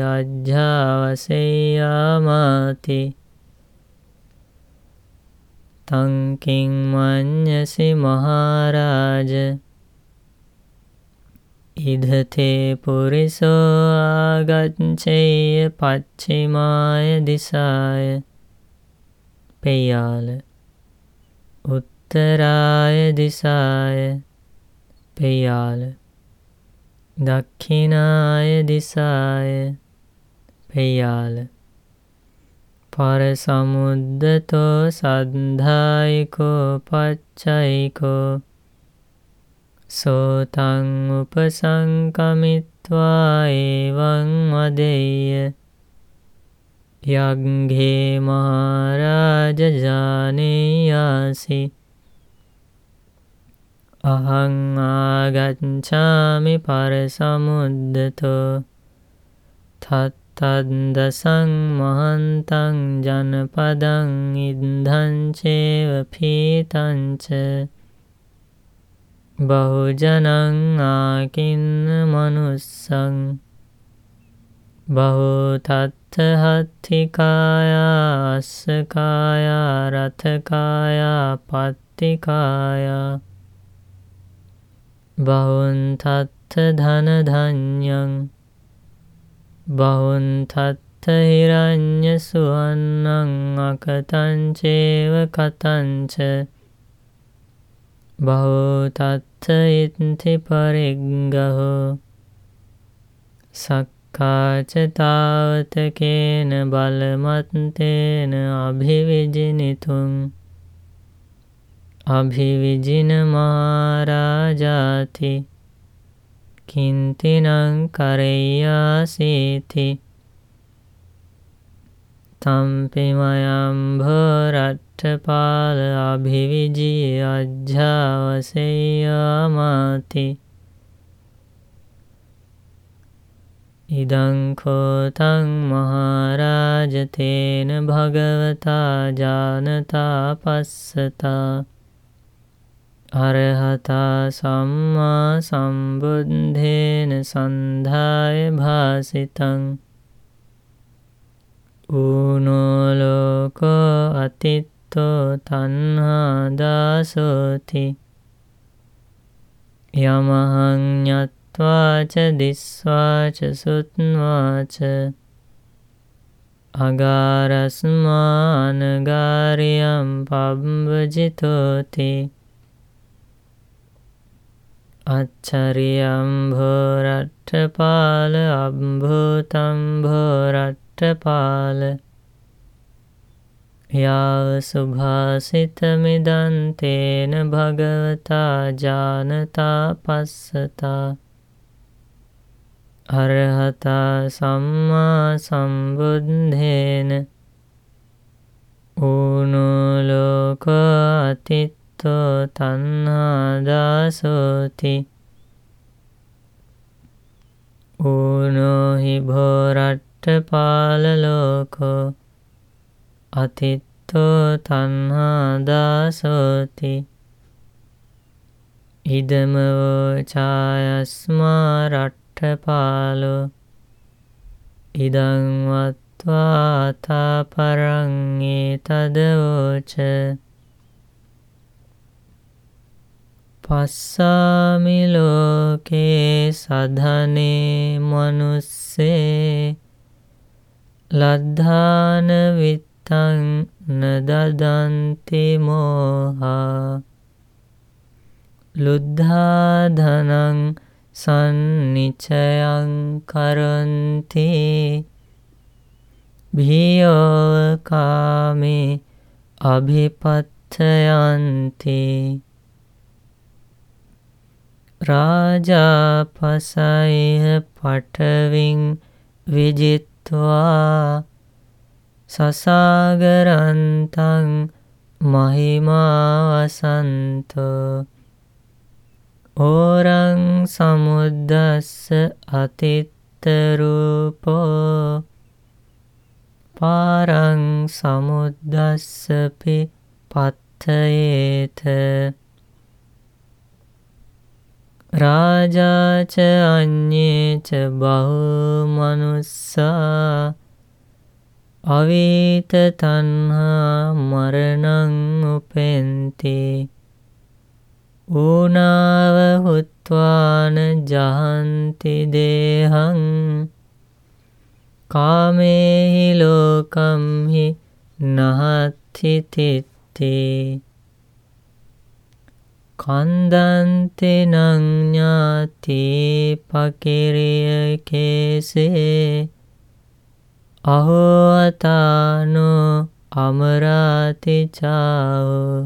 අජ්ජාවසෙය්‍යාමාති තං කිං මඤ්ඤසි මහරජ ඉදතේ පුරිසෝ ආගච්ඡේය පච්චිමාය දිසාය පෙය්‍යාල උත්තරාය දිසාය පෙය්‍යාල දක්ඛිනාය දිසාය පෙය්‍යාල පරසමුද්දතෝ සද්ධායිකෝ පච්චයිකෝ සෝතං උපසංකමිත්වා එවං වදෙය්‍ය යග්ගේ මහරජ ජානේයාසි අහං ආගච්ඡාමි පරසමුද්දතෝ තත්තද්දසං මහන්තං ජනපදං ඉද්ධං චේව පීතං ච බහුජනං ආකින්න මනුස්සං බහුතත්ථහත්ථිකායා අස්සකායා රථකායා පත්තිකායා බහුන්තත්ථ ධනධඤ්ඤං බහුන්තත්ථ හිරඤ්ඤ සුවන්නං අකතං චේව කතං ච බහුතත්ථ ඉත්ථි පරිග්ගහෝ සක්කාච තාවතකේන බලමත්තේන අභිවිජිනිතුං අභිවිජින මහරජාති කින්තිනං කරෙය්‍යාසීති තම්පිමයම්භෝ රට්ඨපාල අභිවිජී අජ්ජාවසෙය්‍යාමාති ඉදං කෝතං මහරජ තේන භගවතා ජානතා පස්සතා අරහතා සම්මා සම්බුද්ධේන සන්ධාය භාසිතං ඌනෝ ලෝකෝ අතිත්තෝ තණ්හා දාසෝති යමහං ඤත්වාච දිස්වාච සුත්වාච අගාරස්මානගාරියම් පබ්බජිතෝති අච්චරියම් භෝරට්ඨපාල අම්භූතම් භෝරට්ඨපාල යාව සුභාසිතමිදං තේන භගවතා ජානතා පස්සතා අරහතා සම්මා සම්බුද්ධේන ඌනෝ ලෝකෝ අතිත්තෝ තණ්හා දාසෝති ඌනෝ හි භෝරට්ඨපාල ලෝකෝ අතිත්තෝ තණ්හා දාසෝති ඉදමවෝ ඡායස්මා රට්ඨපාලෝ ඉදං වත්වා තාපරං ඒතදවෝච පස්සාමි ලෝකේ සධනේ මනුස්සේ ලද්ධාන විත්තං නදදන්ති මෝහා ලුද්ධා ධනං සන්නිචයං කරන්ති භීයෝ කාමේ අභිපත්තයන්ති රාජාපසයිහ පඨවින් විජිත්වා සසාගරන්තං මහිමාවසන්තෝ ඕරං සමුද්දස්ස අතිත්තරූපෝ පාරං සමුද්දස්සපි පත්තයේත රාජාච අඤ්ඤේච බහුමනුස්සා අවීත තණ්හා මරණං උපෙන්ති ඌනාව හුත්වාන ජහන්ති දේහං කාමේහි ලෝකම්හි නහත්ථි තිත්ති කන්දන්ති නං ඥාති පකිරිය කේසේ අහෝතානෝ අමරාති චාවෝ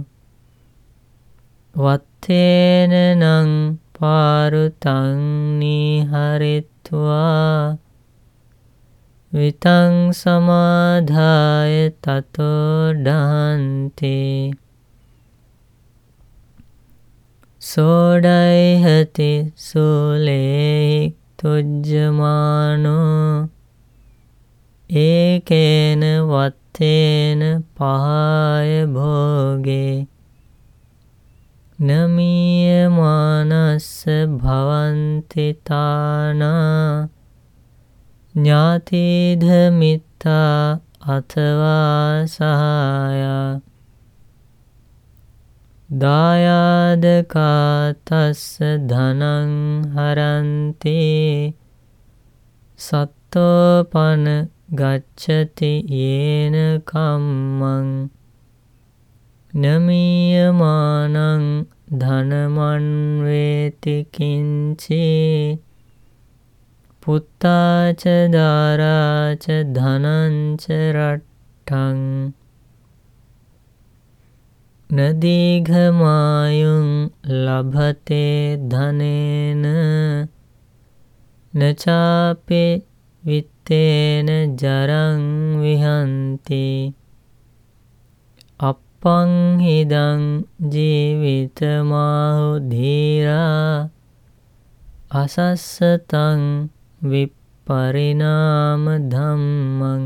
වත්තේන නං පාරුතං නිහරිත්වා විතං සමාධාය තතෝ ඩහන්ති සෝඩයිහති සූලේහි තුජ්ජමානෝ ඒකේන වත්තේන පහාය භෝගේ නමීයමානස්ස භවන්ති තානා ඥාතිධ මිත්තා අථවා සහායා දායාදකාතස්ස ධනං හරන්ති සත්තෝපන ගච්ඡති යේන කම්මං නමීයමානං ධනමන් වේති කිංචි පුත්තාච දාරාච ධනංච රට්ඨං නදීඝමායුං ලභතේ ධනේන නචාපි විත්තේන ජරං විහන්ති අප්පංහිදං ජීවිතමාහු ධීරා අසස්සතං විප්පරිනාම ධම්මං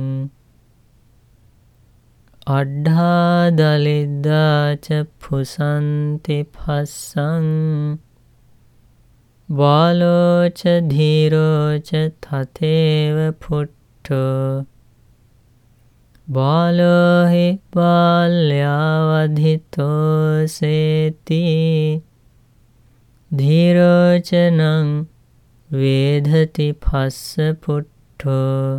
අඩ්ඩා දලිද්දාච පුසන්ති පස්සං බාලෝච ධීරෝච තතේව පුට්ඨෝ බාලෝහි බාල්‍යාවධිතෝසේති ධීරෝචනං වේධති පස්ස පුට්ඨෝ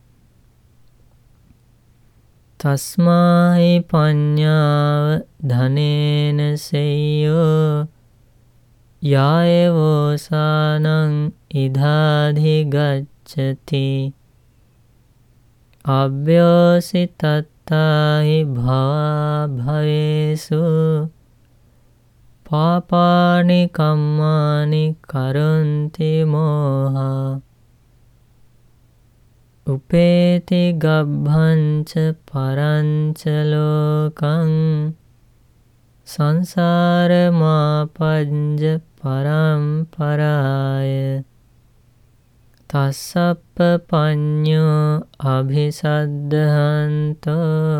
තස්මාහි පඤ්ඤාව ධනේන සෙය්‍යෝ යායවෝසානං ඉධාධි ගච්ඡති අභ්‍යෝසිතත්තාහි භවා භවේසු පාපානි කම්මානි කරන්ති මෝහා උපේති ගබ්භංච පරංච ලෝකං සංසාරමාපඤ්ඤ පරම්පරාය තස්සප්ප පඤ්ඤෝ අභිසද්ධහන්තෝ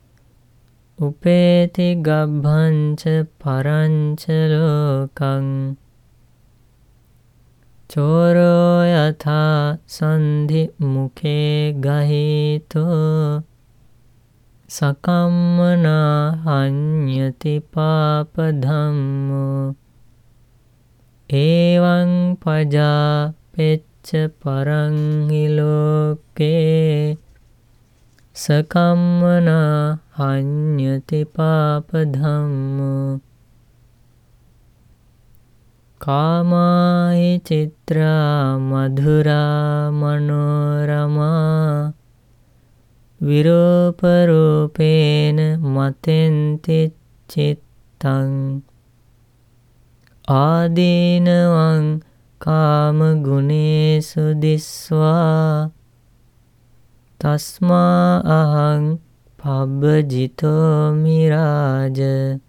උපේති ගබ්භංච පරංච ලෝකං චෝරෝ යථා සන්ධි මුඛේ ගහීතෝ සකම්මනා හඤ්ඤති පාප ධම්මෝ එවං පජා පෙච්ච පරං හි ලෝකේ සකම්මනා හඤ්ඤති පාප ධම්මෝ කාමාහි චිත්‍රා මధుරා මනෝරමා විරූප රූපේන මතෙන්ති චිත්තං ආදීනවං කාම ගුණේසු දිස්වා තස්මා අහං පබ්බජිතෝ මිරාජ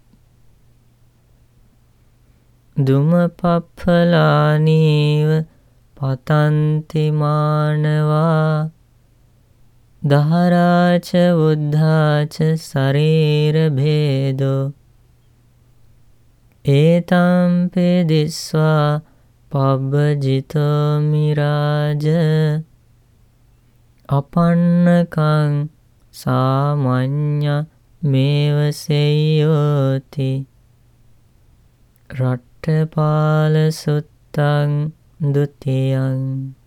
දුමපප්ඵලානීව පතන්ති මානවා දහරාච උද්ධාච ශරීර භේදෝ ඒතම්පි දිස්වා පබ්බජිතෝ මිරාජ අපන්නකං සාමඤ්ඤ මේව සෙය්‍යෝති රට්ඨපාල සුත්තං ဒုတိယං